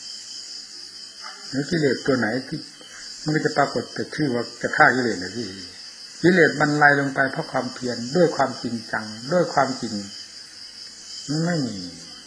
แล้วกิเลสตัวไหนที่มันก็จะปรากฏแต่ชื่อว่าจะฆ่ากิเลสหรือที่กิเลสบรรลัยลงไปเพราะความเพียรด้วยความจริงจังด้วยความจริงมันไม่มี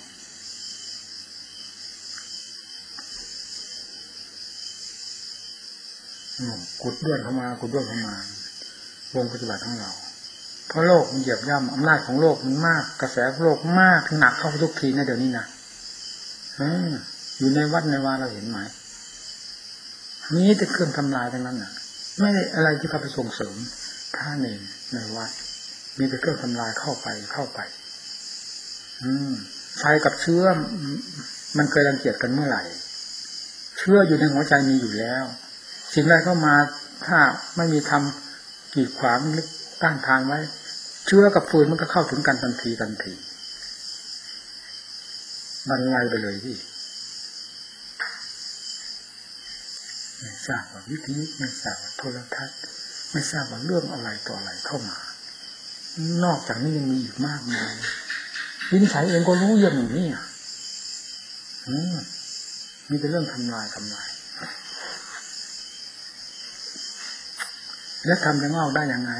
กุดด้วนเข้ามากุดด้วนเข้ามาวงปฏิบัติของเราเพราะโลกมันเหยียบย่ำอำนาจของโลกมันมากกระแสโลกมากหนักเข้าทุกทีนะเดี๋ยวนี้นะอยู่ในวัดในวาเราเห็นไหมนี้แต่เครื่องทำลายทั้งนั้นน่ะไม่ได้อะไรที่เข้าไปส่งเสริมพระเนรในวัดมีแต่เครื่องทำลายเข้าไปเข้าไปอืมไฟกับเชื้อมันเคยรังเกียจกันเมื่อไหร่เชื้ออยู่ในหัวใจมีอยู่แล้วสิ่งใดเข้ามาถ้าไม่มีทำกีดขวางตั้งทางไว้เชื้อกับฟืนมันก็เข้าถึงกันทันทีทันทีบรรลัยไปเลยพี่ไม่ทราบว่าวิทยุไม่ทราบว่าโทรทัศน์ไม่ทราบว่าเรื่องอะไรต่ออะไรเข้ามานอกจากนี้ยังมีอีกมากมายวินิจฉัยเองก็รู้เรื่องอย่างนี้อืมมีแต่เรื่องทำลายทำลายแล้วทำจะงอกได้ยังไง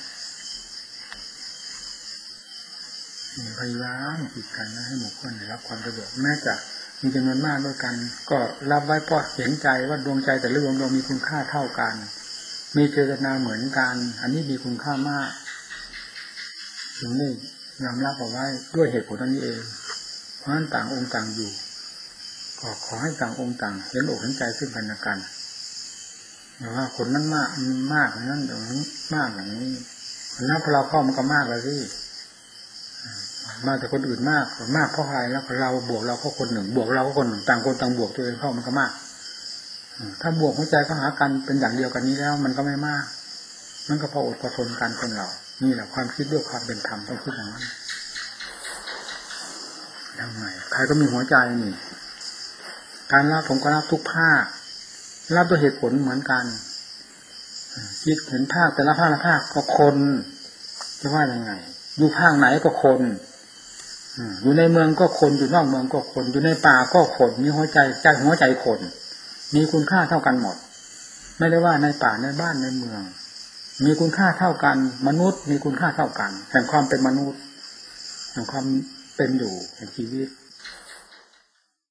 พยายามฝึกกันนะให้หมู่คนได้รับความสะดวกแม้จะมีจำนวนมากด้วยกันก็รับไว้เพราะเห็นใจว่าดวงใจแต่ละดวงดวงมีคุณค่าเท่ากันมีเจตนาเหมือนกันอันนี้มีคุณค่ามากถึงได้ยอมรับเอาไว้ด้วยเหตุผลนี้เองเพราะฉะนั้นต่างองค์ต่างอยู่ก็ขอให้ต่างองค์ต่างเห็นอกเห็นใจซึ่งกันและกันแต่ว่าคนนั้นมากมากอย่างนั้นอย่างนี้มากอย่างนี้แล้วพอเราเข้ามันก็มากเลยสิมาแต่คนอื่นมากมากเพราะอะไรแล้วเราบวกเราก็คนหนึ่งบวกเราก็คนหนึ่งต่างคนต่างบวกตัวเองเข้ามันก็มากถ้าบวกหัวใจเข้าหากันเป็นอย่างเดียวกันนี้แล้วมันก็ไม่มากมันก็พออดพอทนกันคนเรานี่แหละความคิดด้วยความเป็นธรรมต้องคิดอย่างนั้นทำไมใครก็มีหัวใจนี่การรับผมก็รับทุกภาครับด้วยเหตุผลเหมือนกันคิดเห็นภาคแต่ละภาคละภาคก็คนจะว่ายังไงอยู่ภาคไหนก็คนอยู่ในเมืองก็คนอยู่นอกเมืองก็คนอยู่ในป่าก็คนมีหัวใจใจหัวใจคนมีคุณค่าเท่ากันหมดไม่ได้ว่าในป่าในบ้านในเมืองมีคุณค่าเท่ากันมนุษย์มีคุณค่าเท่ากันแห่งความเป็นมนุษย์แห่งความเป็นอยู่แห่งชีวิต